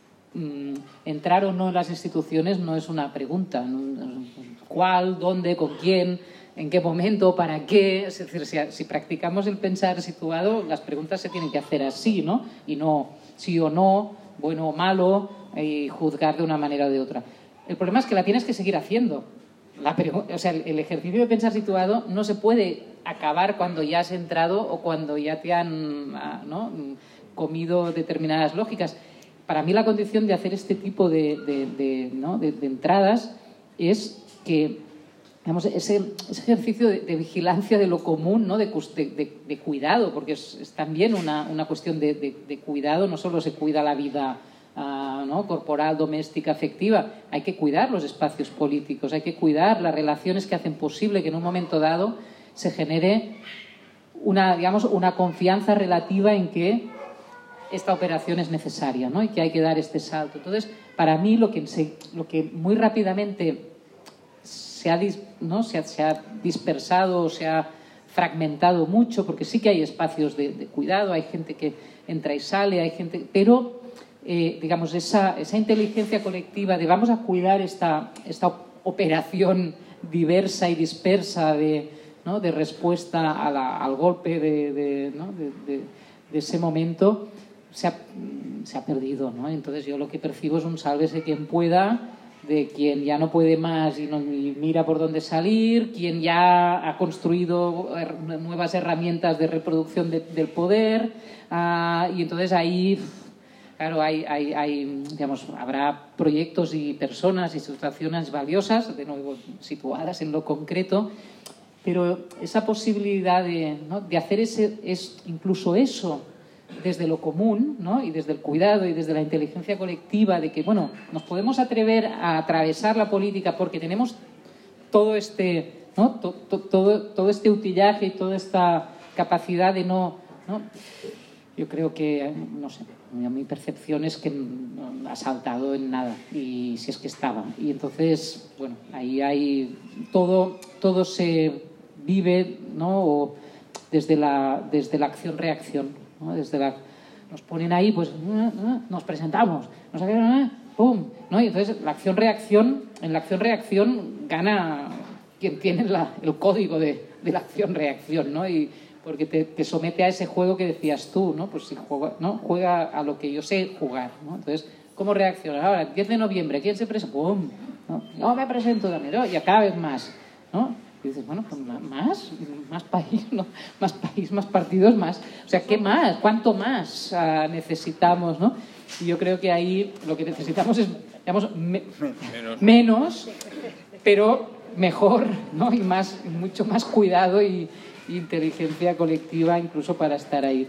S3: um, entrar o no en las instituciones no es una pregunta, ¿no? ¿Cuál, dónde, con quién? ¿En qué momento? ¿Para qué? Es decir, si, si practicamos el pensar situado, las preguntas se tienen que hacer así, ¿no? Y no sí o no, bueno o malo, y juzgar de una manera o de otra. El problema es que la tienes que seguir haciendo. La o sea, el, el ejercicio de pensar situado no se puede acabar cuando ya has entrado o cuando ya te han, ¿no? comido determinadas lógicas. Para mí la condición de hacer este tipo de, de, de, ¿no? de, de entradas es que digamos, ese, ese ejercicio de, de vigilancia de lo común, ¿no? de, de, de cuidado, porque es, es también una, una cuestión de, de, de cuidado, no solo se cuida la vida uh, ¿no? corporal, doméstica, afectiva, hay que cuidar los espacios políticos, hay que cuidar las relaciones que hacen posible que en un momento dado se genere una, digamos, una confianza relativa en que esta operación es necesaria, ¿no? y que hay que dar este salto. Entonces, para mí lo que, se, lo que muy rápidamente se ha, ¿no? se, ha, se ha dispersado, se ha fragmentado mucho, porque sí que hay espacios de, de cuidado, hay gente que entra y sale, hay gente, pero eh, digamos esa, esa inteligencia colectiva de vamos a cuidar esta, esta operación diversa y dispersa de, ¿no? de respuesta a la, al golpe de, de, ¿no? de, de, de ese momento, se ha, se ha perdido, ¿no? Entonces yo lo que percibo es un sálvese quien pueda, de quien ya no puede más y, no, y mira por dónde salir, quien ya ha construido nuevas herramientas de reproducción de, del poder, uh, y entonces ahí, claro, hay, hay, hay, digamos, habrá proyectos y personas y situaciones valiosas, de nuevo situadas en lo concreto, pero esa posibilidad de, ¿no? de hacer ese, es incluso eso desde lo común, ¿no? y desde el cuidado y desde la inteligencia colectiva de que, bueno, nos podemos atrever a atravesar la política porque tenemos todo este, ¿no? to, to, todo, todo este utillaje y toda esta capacidad de no, ¿no? Yo creo que, no sé, mi percepción es que no ha saltado en nada, y si es que estaba. Y entonces, bueno, ahí hay todo, todo se vive, ¿no? o desde la, desde la acción-reacción. ¿no? Desde la, nos ponen ahí, pues nos presentamos, nos ¡pum! ¿no? Y entonces la acción-reacción, en la acción-reacción gana quien tiene la, el código de, de la acción-reacción, ¿no? Y porque te, te somete a ese juego que decías tú, ¿no? Pues si juega, ¿no? juega a lo que yo sé jugar, ¿no? Entonces, ¿cómo reacciona? Ahora, diez de noviembre, ¿quién se presenta? ¡Pum! ¿no? no me presento también, ¿no? Y a cada vez más, ¿no? Y dices, bueno, pues más, más país, ¿no? Más país, más partidos, más. O sea, ¿qué más? ¿Cuánto más uh, necesitamos, no? Y yo creo que ahí lo que necesitamos es, digamos, me menos. menos, pero mejor, ¿no? Y más, mucho más cuidado y, y inteligencia colectiva, incluso para estar ahí.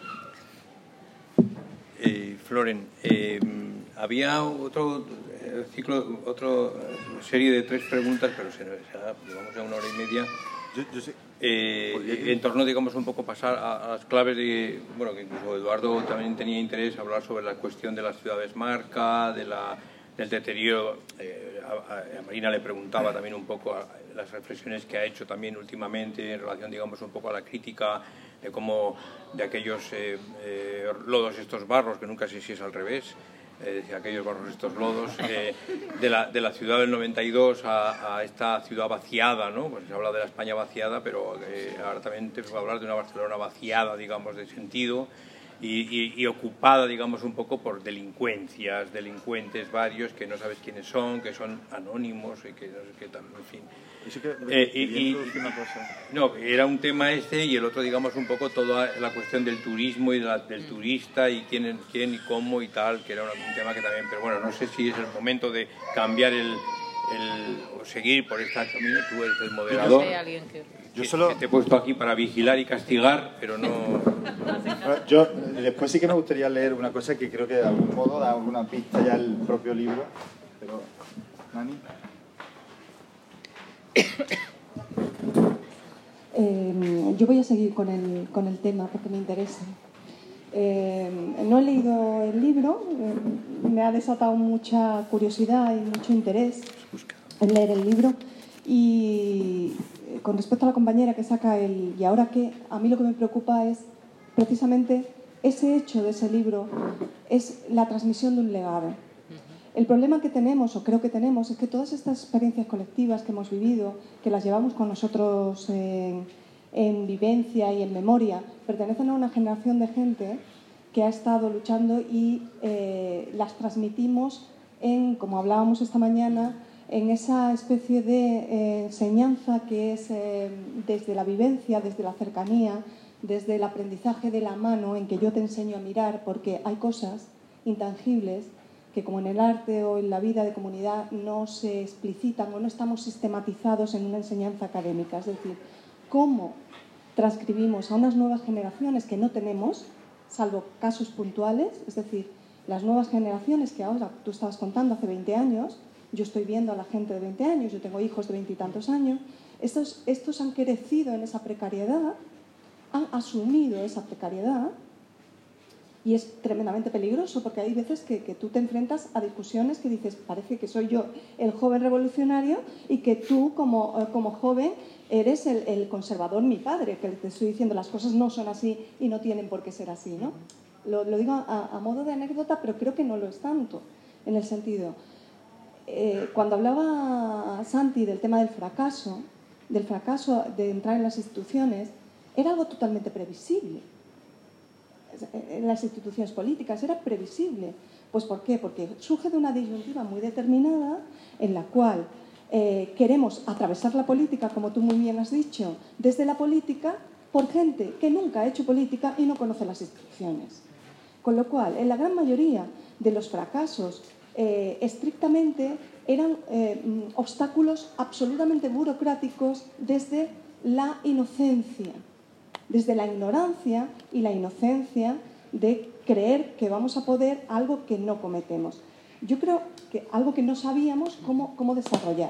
S2: Eh, Floren, eh, había otro ciclo, otra serie de tres preguntas, pero se, se, llevamos a una hora y media
S1: Yo, yo sé.
S2: Eh, en torno, digamos, un poco pasar a, a las claves de, bueno, que incluso Eduardo también tenía interés hablar sobre la cuestión de las ciudades marca, de la, del deterioro. Eh, a, a Marina le preguntaba también un poco a, las reflexiones que ha hecho también últimamente en relación, digamos, un poco a la crítica de cómo de aquellos eh, eh, lodos, estos barros, que nunca sé si es al revés, eh, de aquellos barros, estos lodos, eh, de, la, de la ciudad del noventa y dos a, a esta ciudad vaciada, ¿no? Pues se habla de la España vaciada, pero eh, ahora también te puedo hablar de una Barcelona vaciada, digamos, de sentido, y, y, y ocupada, digamos, un poco por delincuencias, delincuentes varios que no sabes quiénes son, que son anónimos y que no sé qué tal, en fin.
S1: Eso que,
S2: Eh, y, y,
S1: una cosa.
S2: no, era un tema este y el otro, digamos, un poco toda la cuestión del turismo y de la, del turista y quién, quién y cómo y tal, que era un, un tema que también, pero bueno, no sé si es el momento de cambiar el, el o seguir por esta camino. Tú eres el moderador.
S3: Hay alguien que...
S1: Yo solo...
S2: que te he puesto aquí para vigilar y castigar, pero no...
S1: Yo después sí que me gustaría leer una cosa que creo que de algún modo da alguna pista ya el propio libro, pero... ¿Nani?
S6: Eh, yo voy a seguir con el, con el tema porque me interesa. Eh, no he leído el libro, eh, me ha desatado mucha curiosidad y mucho interés en leer el libro. Y eh, con respecto a la compañera que saca el ¿y ahora qué?, a mí lo que me preocupa es precisamente ese hecho de ese libro, es la transmisión de un legado. El problema que tenemos, o creo que tenemos, es que todas estas experiencias colectivas que hemos vivido, que las llevamos con nosotros en, en vivencia y en memoria, pertenecen a una generación de gente que ha estado luchando y eh, las transmitimos en, como hablábamos esta mañana, en esa especie de eh, enseñanza que es eh, desde la vivencia, desde la cercanía, desde el aprendizaje de la mano, en que yo te enseño a mirar, porque hay cosas intangibles que, como en el arte o en la vida de comunidad, no se explicitan o no estamos sistematizados en una enseñanza académica. Es decir, cómo transcribimos a unas nuevas generaciones que no tenemos, salvo casos puntuales, es decir, las nuevas generaciones que ahora tú estabas contando hace veinte años, yo estoy viendo a la gente de veinte años, yo tengo hijos de veintitantos años, estos, estos han crecido en esa precariedad, han asumido esa precariedad. Y es tremendamente peligroso porque hay veces que, que tú te enfrentas a discusiones que dices, parece que soy yo el joven revolucionario y que tú como, como joven eres el, el conservador, mi padre, que te estoy diciendo las cosas no son así y no tienen por qué ser así, ¿no? Lo, lo digo a, a modo de anécdota, pero creo que no lo es tanto, en el sentido, eh, cuando hablaba Santi del tema del fracaso, del fracaso de entrar en las instituciones, era algo totalmente previsible. En las instituciones políticas era previsible. Pues ¿por qué? Porque surge de una disyuntiva muy determinada en la cual eh, queremos atravesar la política, como tú muy bien has dicho, desde la política por gente que nunca ha hecho política y no conoce las instituciones. Con lo cual, en la gran mayoría de los fracasos eh, estrictamente eran eh, obstáculos absolutamente burocráticos desde la inocencia. Desde la ignorancia y la inocencia de creer que vamos a poder algo que no cometemos. Yo creo que algo que no sabíamos cómo, cómo desarrollar.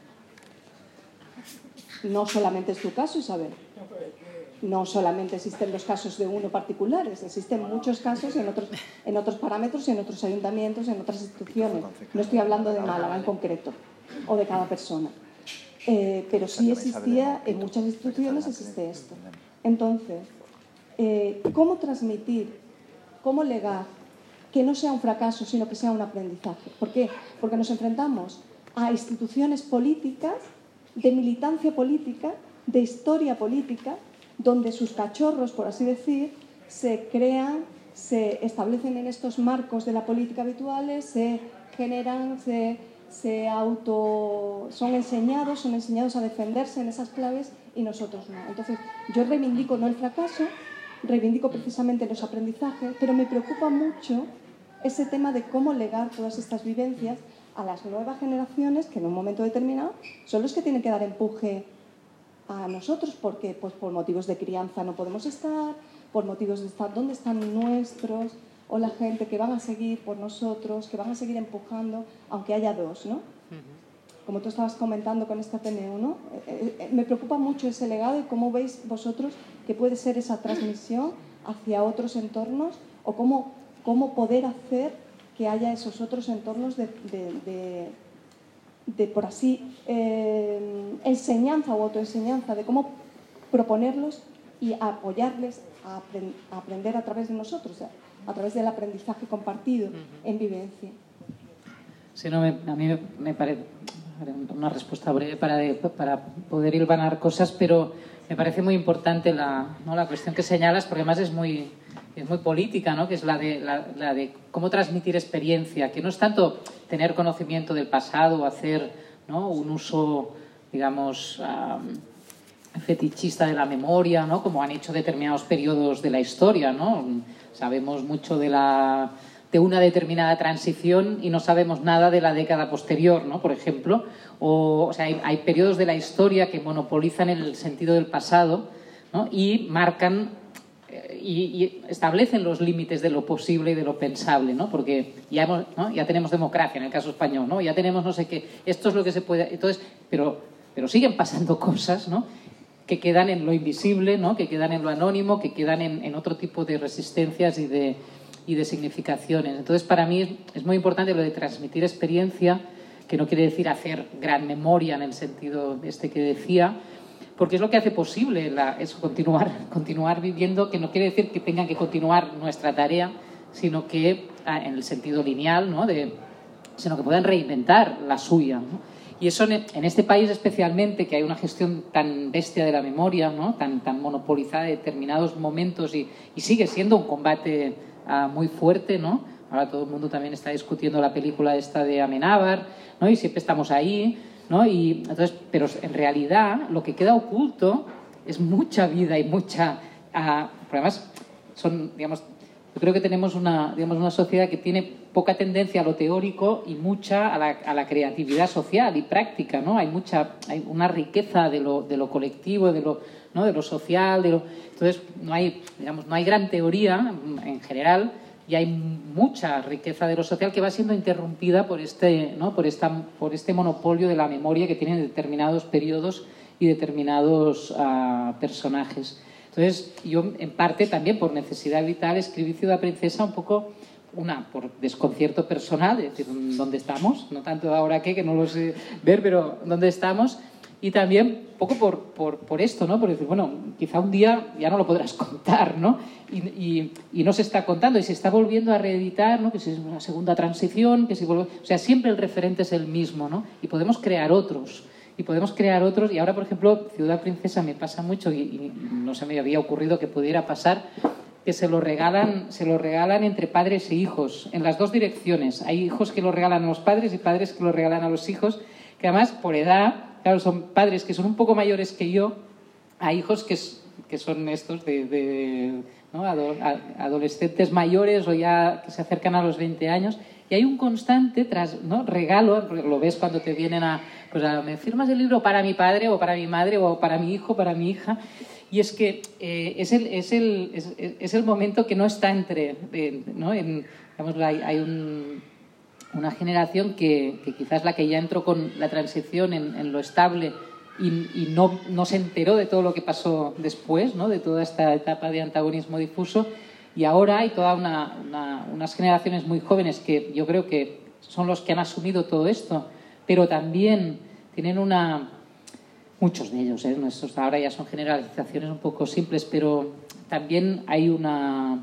S6: No solamente es tu caso, Isabel. No solamente existen los casos de uno particulares, existen muchos casos en otros, en otros parámetros, en otros ayuntamientos, en otras instituciones. No estoy hablando de Málaga en concreto, o de cada persona. Eh, pero sí existía, en muchas instituciones existe esto. Entonces, eh, ¿cómo transmitir, cómo legar que no sea un fracaso, sino que sea un aprendizaje? ¿Por qué? Porque nos enfrentamos a instituciones políticas, de militancia política, de historia política, donde sus cachorros, por así decir, se crean, se establecen en estos marcos de la política habituales, se generan, se, se auto, son enseñados, son enseñados a defenderse en esas claves y nosotros no. Entonces, yo reivindico no el fracaso, reivindico precisamente los aprendizajes, pero me preocupa mucho ese tema de cómo legar todas estas vivencias a las nuevas generaciones que en un momento determinado son los que tienen que dar empuje a nosotros, porque pues por motivos de crianza no podemos estar, por motivos de estar dónde están nuestros, o la gente que van a seguir por nosotros, que van a seguir empujando, aunque haya dos, ¿no? como tú estabas comentando con esta P N U, ¿no? Eh, eh, me preocupa mucho ese legado y cómo veis vosotros que puede ser esa transmisión hacia otros entornos o cómo, cómo poder hacer que haya esos otros entornos de, de, de, de por así, eh, enseñanza o autoenseñanza, de cómo proponerlos y apoyarles a, aprend a aprender a través de nosotros, a través del aprendizaje compartido en vivencia.
S3: Sí, no, me, a mí me, me parece una respuesta breve para, de, para poder hilvanar cosas, pero me parece muy importante la, ¿no? la cuestión que señalas, porque además es muy, es muy política, ¿no? Que es la de, la, la de cómo transmitir experiencia, que no es tanto tener conocimiento del pasado o hacer, ¿no? un uso, digamos, um, fetichista de la memoria, ¿no? Como han hecho determinados periodos de la historia, ¿no? Sabemos mucho de la... de una determinada transición y no sabemos nada de la década posterior, ¿no? Por ejemplo, o, o sea, hay, hay periodos de la historia que monopolizan el sentido del pasado, ¿no? Y marcan eh, y, y establecen los límites de lo posible y de lo pensable, ¿no? Porque ya, hemos, ¿no? ya tenemos democracia en el caso español, ¿no? Ya tenemos no sé qué, esto es lo que se puede... Entonces, pero, pero siguen pasando cosas, ¿no? Que quedan en lo invisible, ¿no? Que quedan en lo anónimo, que quedan en, en otro tipo de resistencias y de... y de significaciones. Entonces, para mí es, es muy importante lo de transmitir experiencia, que no quiere decir hacer gran memoria en el sentido este que decía, porque es lo que hace posible la, eso, continuar, continuar viviendo, que no quiere decir que tengan que continuar nuestra tarea, sino que en el sentido lineal, ¿no? De, sino que puedan reinventar la suya, ¿no? Y eso en este país especialmente, que hay una gestión tan bestia de la memoria, ¿no? tan, tan monopolizada de determinados momentos y, y sigue siendo un combate uh, muy fuerte, ¿no? Ahora todo el mundo también está discutiendo la película esta de Amenábar, ¿no? Y siempre estamos ahí, ¿no? Y entonces, pero en realidad lo que queda oculto es mucha vida y mucha... Uh, además, son, digamos, yo creo que tenemos una, digamos, una sociedad que tiene poca tendencia a lo teórico y mucha a la, a la creatividad social y práctica, ¿no? Hay mucha, hay una riqueza de lo, de lo colectivo, de lo, ¿no? de lo social, de lo, entonces no hay, digamos, no hay gran teoría en general y hay mucha riqueza de lo social que va siendo interrumpida por este, ¿no? por esta, por este monopolio de la memoria que tienen determinados periodos y determinados uh, personajes. Entonces, yo, en parte, también por necesidad vital, escribí Ciudad Princesa un poco, una, por desconcierto personal, es decir, ¿dónde estamos? No tanto ahora qué, que no lo sé ver, pero ¿dónde estamos? Y también un poco por, por, por esto, ¿no? Por decir, bueno, quizá un día ya no lo podrás contar, ¿no? Y, y, y no se está contando, y se está volviendo a reeditar, ¿no? Que si es una segunda transición, que si vuelve... O sea, siempre el referente es el mismo, ¿no? Y podemos crear otros. Y podemos crear otros, y ahora, por ejemplo, Ciudad Princesa me pasa mucho, y, y no se me había ocurrido que pudiera pasar, que se lo regalan, se lo regalan entre padres e hijos, en las dos direcciones. Hay hijos que lo regalan a los padres y padres que lo regalan a los hijos, que además, por edad, claro, son padres que son un poco mayores que yo, a hijos que, que son estos de, de ¿no? adolescentes mayores o ya que se acercan a los veinte años, y hay un constante tras, ¿no? regalo, lo ves cuando te vienen a, pues a, ¿me firmas el libro para mi padre o para mi madre o para mi hijo, para mi hija? Y es que eh, es, el, es, el, es, es el momento que no está entre, eh, ¿no? En, digamos, hay, hay un, una generación que, que quizás la que ya entró con la transición en, en lo estable y, y no, no se enteró de todo lo que pasó después, ¿no? De toda esta etapa de antagonismo difuso. Y ahora hay todas una, una, unas generaciones muy jóvenes que yo creo que son los que han asumido todo esto, pero también tienen una... Muchos de ellos, ¿eh? Estos ahora ya son generalizaciones un poco simples, pero también hay una...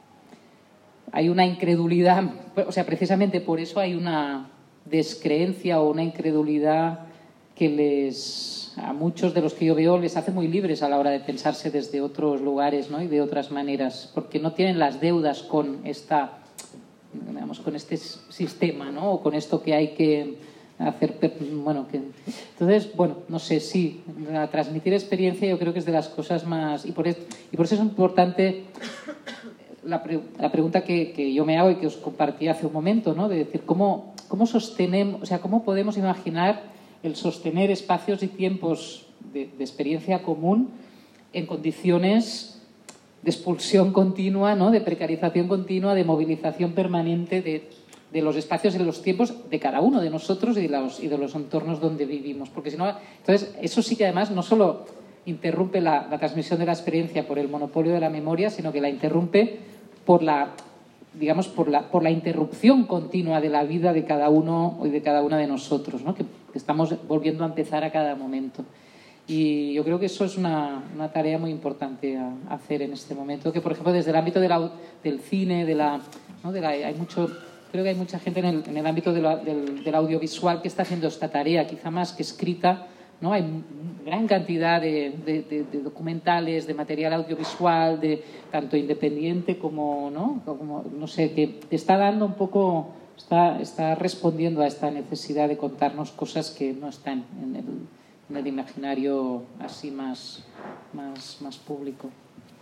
S3: Hay una incredulidad, o sea, precisamente por eso hay una descreencia o una incredulidad que les... a muchos de los que yo veo les hace muy libres a la hora de pensarse desde otros lugares, ¿no? Y de otras maneras, porque no tienen las deudas con esta, digamos, con este sistema, ¿no? O con esto que hay que hacer, bueno, que entonces, bueno, no sé, sí, transmitir experiencia yo creo que es de las cosas más, y por eso, y por eso es importante la, pre, la pregunta que, que yo me hago y que os compartí hace un momento, ¿no? De decir, ¿cómo, cómo sostenemos, o sea, cómo podemos imaginar el sostener espacios y tiempos de, de experiencia común en condiciones de expulsión continua, ¿no? De precarización continua, de movilización permanente, de de los espacios y de los tiempos de cada uno de nosotros y de los, y de los entornos donde vivimos. Porque si no, entonces, eso sí que además no solo interrumpe la, la transmisión de la experiencia por el monopolio de la memoria, sino que la interrumpe por la, digamos, por la, por la interrupción continua de la vida de cada uno y de cada una de nosotros, ¿no? que, que estamos volviendo a empezar a cada momento. Y yo creo que eso es una, una tarea muy importante a, a hacer en este momento, que por ejemplo desde el ámbito de la, del cine, de la, ¿no? de la, hay mucho, creo que hay mucha gente en el, en el ámbito de la, del, del audiovisual que está haciendo esta tarea, quizá más que escrita, ¿no? Hay gran cantidad de, de, de, de documentales, de material audiovisual, de tanto independiente como, ¿no? como no sé, que está dando un poco, está, está respondiendo a esta necesidad de contarnos cosas que no están en el en el imaginario así más, más, más público.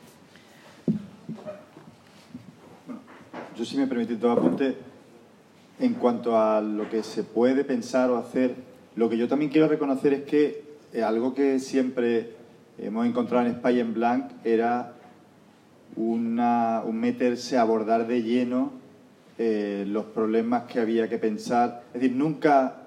S1: Bueno, yo sí me permitís dos apuntes en cuanto a lo que se puede pensar o hacer. Lo que yo también quiero reconocer es que eh, algo que siempre hemos encontrado en España en Blanc era una, un meterse a abordar de lleno eh, los problemas que había que pensar. Es decir, nunca...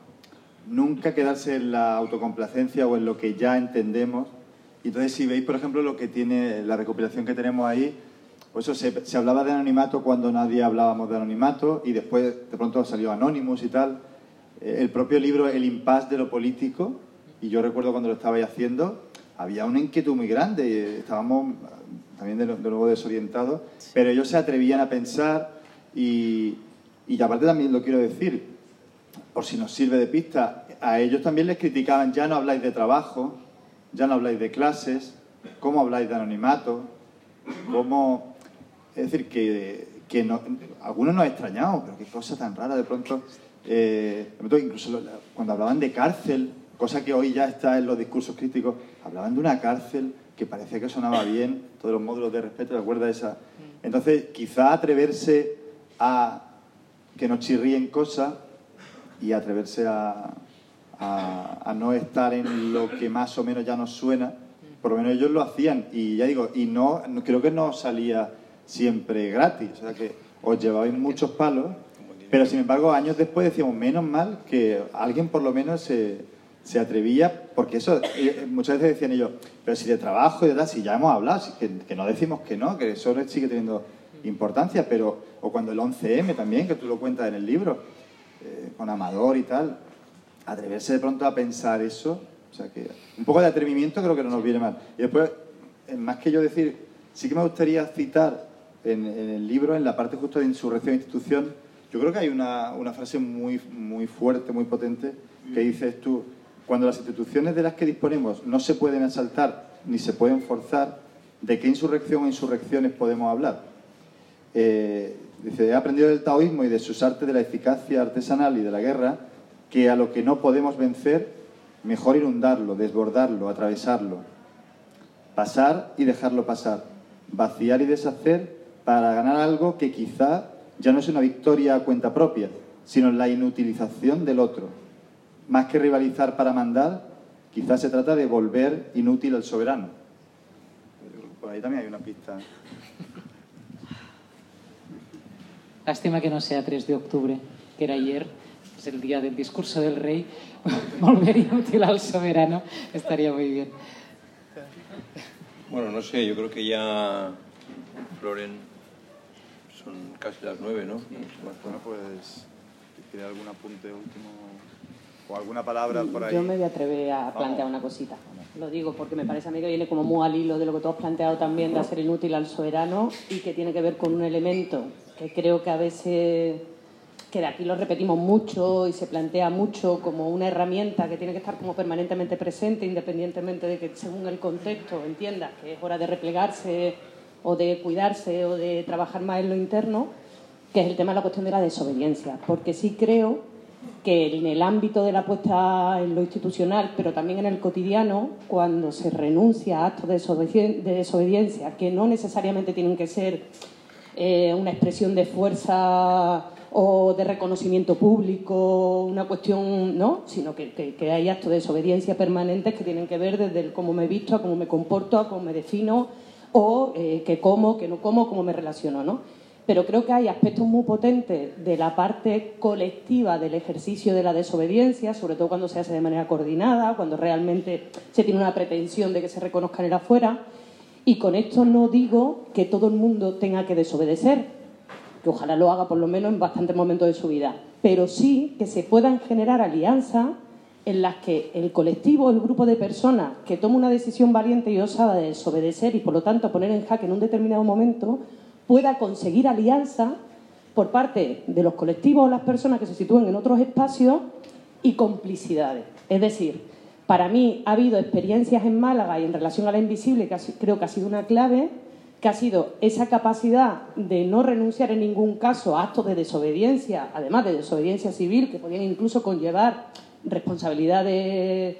S1: Nunca quedarse en la autocomplacencia o en lo que ya entendemos. Y entonces, si veis, por ejemplo, lo que tiene la recopilación que tenemos ahí, pues eso, se, se hablaba de anonimato cuando nadie hablábamos de anonimato y después de pronto salió Anonymous y tal. Eh, el propio libro El impasse de lo político, y yo recuerdo cuando lo estabais haciendo, había una inquietud muy grande, estábamos también de, de nuevo desorientados, pero ellos se atrevían a pensar y, y aparte también lo quiero decir, por si nos sirve de pista, a ellos también les criticaban, ya no habláis de trabajo, ya no habláis de clases, ¿cómo habláis de anonimato? ¿Cómo...? Es decir, que, que no, algunos nos extrañamos, pero qué cosa tan rara de pronto. Eh, incluso cuando hablaban de cárcel, cosa que hoy ya está en los discursos críticos, hablaban de una cárcel que parecía que sonaba bien, todos los módulos de respeto, ¿te acuerdas de esa? Entonces, quizá atreverse a que nos chirríen cosas y atreverse a, a, a no estar en lo que más o menos ya nos suena, por lo menos ellos lo hacían, y ya digo, y no, no creo que no salía siempre gratis, o sea que os llevabais muchos palos, pero sin embargo años después decíamos, menos mal que alguien por lo menos se, se atrevía, porque eso, muchas veces decían ellos, pero si de trabajo y de tal, si ya hemos hablado, si que, que no decimos que no, que eso sigue teniendo importancia, pero, o cuando el once eme también, que tú lo cuentas en el libro, Eh, con Amador y tal, atreverse de pronto a pensar eso, o sea que un poco de atrevimiento creo que no nos viene mal. Y después, más que yo decir, sí que me gustaría citar en, en el libro, en la parte justo de insurrección e institución, yo creo que hay una, una frase muy, muy fuerte, muy potente, que dices tú, cuando las instituciones de las que disponemos no se pueden asaltar ni se pueden forzar, ¿de qué insurrección o insurrecciones podemos hablar? Eh, Dice, he aprendido del taoísmo y de sus artes de la eficacia artesanal y de la guerra que a lo que no podemos vencer, mejor inundarlo, desbordarlo, atravesarlo, pasar y dejarlo pasar, vaciar y deshacer para ganar algo que quizá ya no es una victoria a cuenta propia, sino la inutilización del otro. Más que rivalizar para mandar, quizá se trata de volver inútil al soberano. Por ahí también hay una pista.
S3: Lástima que no sea tres de octubre, que era ayer, es el día del discurso del rey. Volver inútil al soberano estaría muy bien.
S2: Bueno, no sé, yo creo que ya, Floren, son casi las nueve, ¿no?
S1: Bueno, pues, ¿tiene algún apunte último o alguna palabra por ahí?
S7: Yo me voy a atrever a plantear una cosita. Lo digo porque me parece a mí que viene como muy al hilo de lo que tú has planteado también de hacer inútil al soberano y que tiene que ver con un elemento que creo que a veces, que de aquí lo repetimos mucho y se plantea mucho como una herramienta que tiene que estar como permanentemente presente, independientemente de que según el contexto entiendas que es hora de replegarse o de cuidarse o de trabajar más en lo interno, que es el tema de la cuestión de la desobediencia. Porque sí creo que en el ámbito de la puesta en lo institucional, pero también en el cotidiano, cuando se renuncia a actos de desobediencia, que no necesariamente tienen que ser eh, una expresión de fuerza o de reconocimiento público, una cuestión, ¿no? Sino que, que, que hay actos de desobediencia permanentes que tienen que ver desde el cómo me visto, a cómo me comporto, a cómo me defino, o eh, qué como, qué no como, cómo me relaciono, ¿no? pero creo que hay aspectos muy potentes de la parte colectiva del ejercicio de la desobediencia, sobre todo cuando se hace de manera coordinada, cuando realmente se tiene una pretensión de que se reconozca en el afuera. Y con esto no digo que todo el mundo tenga que desobedecer, que ojalá lo haga por lo menos en bastantes momentos de su vida, pero sí que se puedan generar alianzas en las que el colectivo, el grupo de personas que toma una decisión valiente y osada de desobedecer y por lo tanto poner en jaque en un determinado momento, pueda conseguir alianza por parte de los colectivos o las personas que se sitúen en otros espacios y complicidades. Es decir, para mí ha habido experiencias en Málaga y en relación a la invisible que creo que ha sido una clave, que ha sido esa capacidad de no renunciar en ningún caso a actos de desobediencia, además de desobediencia civil, que podían incluso conllevar responsabilidades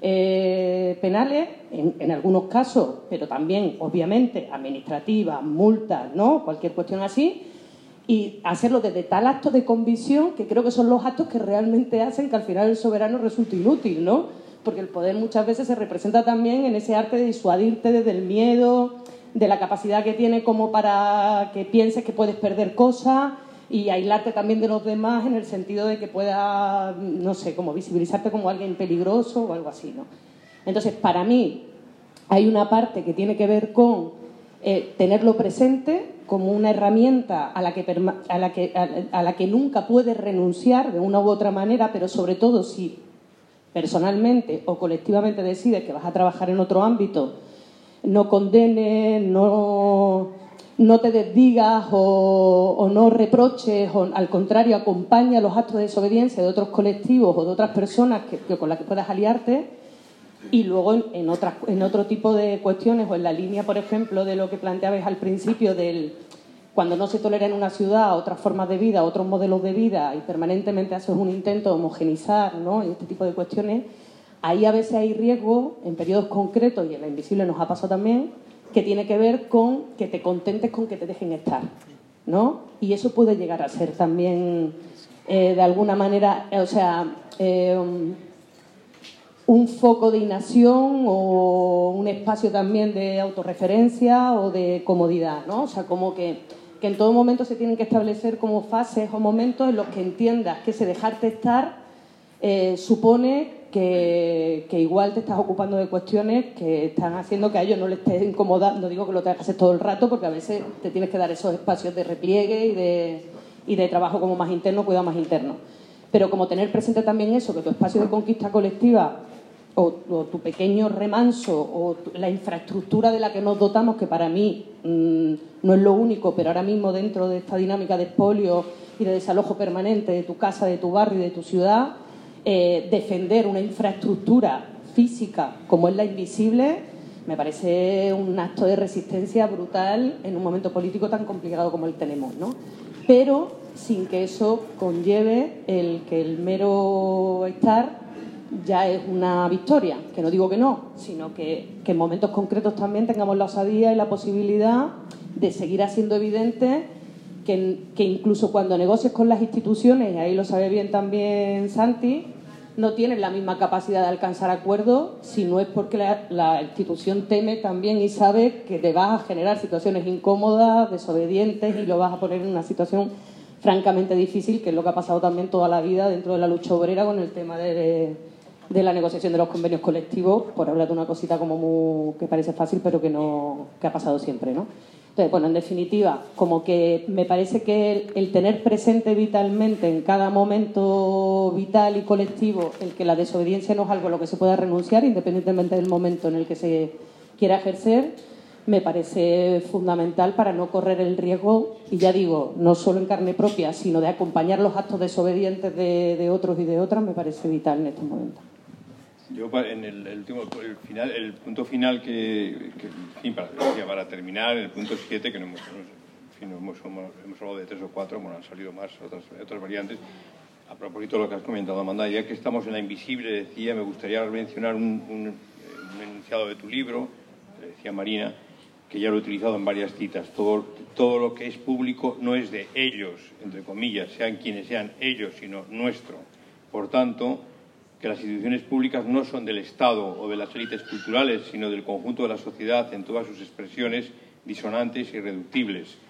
S7: eh, penales, en, en algunos casos, pero también, obviamente, administrativas, multas, ¿no? Cualquier cuestión así, y hacerlo desde tal acto de convicción que creo que son los actos que realmente hacen que al final el soberano resulte inútil, ¿no? Porque el poder muchas veces se representa también en ese arte de disuadirte desde el miedo, de la capacidad que tiene como para que pienses que puedes perder cosas y aislarte también de los demás en el sentido de que pueda, no sé, como visibilizarte como alguien peligroso o algo así, ¿no? Entonces, para mí, hay una parte que tiene que ver con eh, tenerlo presente como una herramienta a la, que a, la que, a, a la que nunca puedes renunciar de una u otra manera, pero sobre todo si personalmente o colectivamente decides que vas a trabajar en otro ámbito, no condenes, no, no te desdigas o, o no reproches, o al contrario, acompaña los actos de desobediencia de otros colectivos o de otras personas que, que con las que puedas aliarte. Y luego en, en, otras, en otro tipo de cuestiones, o en la línea, por ejemplo, de lo que planteabais al principio, del cuando no se tolera en una ciudad otras formas de vida, otros modelos de vida, y permanentemente haces un intento de homogenizar, ¿no? Y este tipo de cuestiones, ahí a veces hay riesgo, en periodos concretos, y en la invisible nos ha pasado también, que tiene que ver con que te contentes con que te dejen estar, ¿no? Y eso puede llegar a ser también, eh, de alguna manera, o sea, eh, un foco de inacción o un espacio también de autorreferencia o de comodidad, ¿no? O sea, como que, que en todo momento se tienen que establecer como fases o momentos en los que entiendas que ese dejarte estar eh, supone que, que igual te estás ocupando de cuestiones que están haciendo que a ellos no les estés incomodando. No digo que lo tengas que hacer todo el rato, porque a veces te tienes que dar esos espacios de repliegue y de, y de trabajo como más interno, cuidado más interno. Pero como tener presente también eso, que tu espacio de conquista colectiva o, o tu pequeño remanso o tu, la infraestructura de la que nos dotamos, que para mí mmm, no es lo único, pero ahora mismo dentro de esta dinámica de expolio y de desalojo permanente de tu casa, de tu barrio y de tu ciudad, eh, defender una infraestructura física como es la invisible me parece un acto de resistencia brutal en un momento político tan complicado como el tenemos, ¿no? Pero sin que eso conlleve el que el mero estar ya es una victoria, que no digo que no, sino que, que en momentos concretos también tengamos la osadía y la posibilidad de seguir haciendo evidente que, que incluso cuando negocies con las instituciones, y ahí lo sabe bien también Santi, no tienes la misma capacidad de alcanzar acuerdos si no es porque la, la institución teme también y sabe que te vas a generar situaciones incómodas, desobedientes, y lo vas a poner en una situación francamente difícil, que es lo que ha pasado también toda la vida dentro de la lucha obrera con el tema de, de, de la negociación de los convenios colectivos, por hablar de una cosita como muy, que parece fácil pero que no que ha pasado siempre, ¿no? Entonces, bueno, en definitiva, como que me parece que el, el tener presente vitalmente en cada momento vital y colectivo el que la desobediencia no es algo a lo que se pueda renunciar, independientemente del momento en el que se quiera ejercer, me parece fundamental para no correr el riesgo, y ya digo, no solo en carne propia, sino de acompañar los actos desobedientes de, de otros y de otras, me parece vital en este momento.
S2: Yo, en el, el, último, el, final, el punto final que, que en fin, para, para terminar, el punto siete, que no hemos, en fin, no hemos, hemos hablado de tres o cuatro, bueno, han salido más otras, otras variantes. A propósito de lo que has comentado, Amanda, ya que estamos en la invisible, decía, me gustaría mencionar un, un, un enunciado de tu libro, decía Marina, que ya lo he utilizado en varias citas. Todo, todo lo que es público no es de ellos, entre comillas, sean quienes sean ellos, sino nuestro. Por tanto, que las instituciones públicas no son del Estado o de las élites culturales, sino del conjunto de la sociedad en todas sus expresiones disonantes y irreductibles.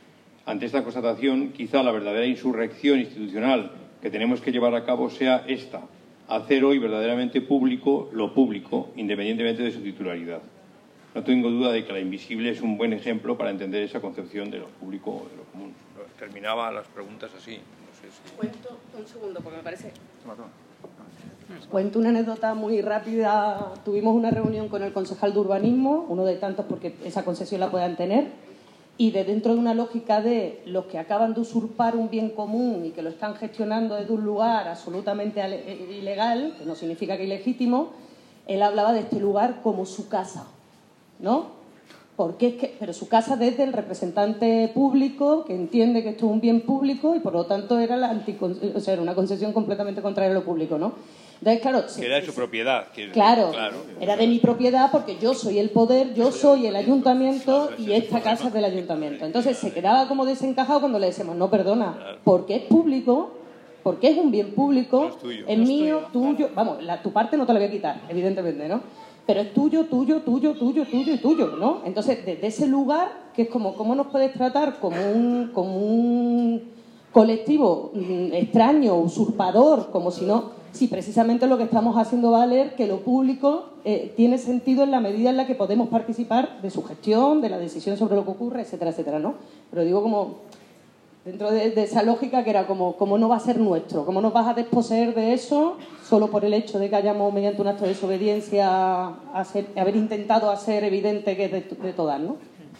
S2: Ante esta constatación, quizá la verdadera insurrección institucional que tenemos que llevar a cabo sea esta: hacer hoy verdaderamente público lo público, independientemente de su titularidad. No tengo duda de que La Invisible es un buen ejemplo para entender esa concepción de lo público o de lo común. Terminaba las preguntas así. No sé si...
S4: Cuento un segundo, porque me parece...
S1: Toma, toma.
S7: Cuento una anécdota muy rápida. Tuvimos una reunión con el concejal de urbanismo, uno de tantos porque esa concesión la puedan tener, y de dentro de una lógica de los que acaban de usurpar un bien común y que lo están gestionando desde un lugar absolutamente ilegal, que no significa que ilegítimo, él hablaba de este lugar como su casa, ¿no? Porque es que, pero su casa desde el representante público que entiende que esto es un bien público y por lo tanto era, la anti, o sea, era una concesión completamente contraria a lo público, ¿no? Entonces, claro,
S2: que era de su propiedad. Que,
S7: claro,
S2: claro,
S7: era de mi propiedad porque yo soy el poder, yo soy el ayuntamiento y esta casa es del ayuntamiento. Entonces se quedaba como desencajado cuando le decimos, no, perdona, porque es público, porque es un bien público, es mío, tuyo, vamos, la, tu parte no te la voy a quitar, evidentemente, ¿no? Pero es tuyo, tuyo, tuyo, tuyo, tuyo y tuyo, ¿no? Entonces, desde ese lugar, que es como, ¿cómo nos puedes tratar como un, como un colectivo mmm, extraño, usurpador, como si no... Si precisamente lo que estamos haciendo valer que lo público eh, tiene sentido en la medida en la que podemos participar de su gestión, de la decisión sobre lo que ocurre, etcétera, etcétera, ¿no? Pero digo como... Dentro de, de esa lógica que era como, ¿cómo no va a ser nuestro? ¿Cómo nos vas a desposeer de eso solo por el hecho de que hayamos, mediante un acto de desobediencia, hacer, haber intentado hacer evidente que es de, de todas, ¿no?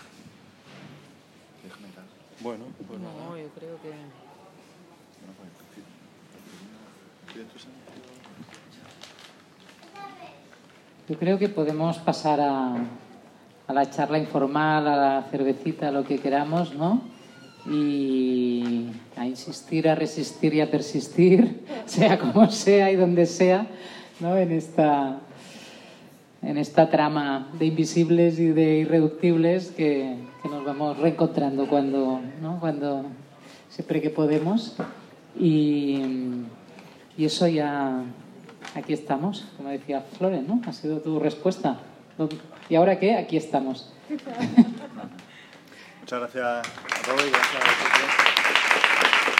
S2: Bueno, pues nada.
S3: No, yo creo que... Yo creo que podemos pasar a, a la charla informal, a la cervecita, a lo que queramos, ¿no? Y a insistir, a resistir y a persistir, sea como sea y donde sea, ¿no? En esta, en esta trama de invisibles y de irreductibles que, que nos vamos reencontrando cuando, ¿no? Cuando siempre que podemos. Y, y eso ya, aquí estamos, como decía Floren, ¿no? Ha sido tu respuesta. ¿Y ahora qué? Aquí estamos.
S1: Muchas gracias a todos y gracias a vosotros.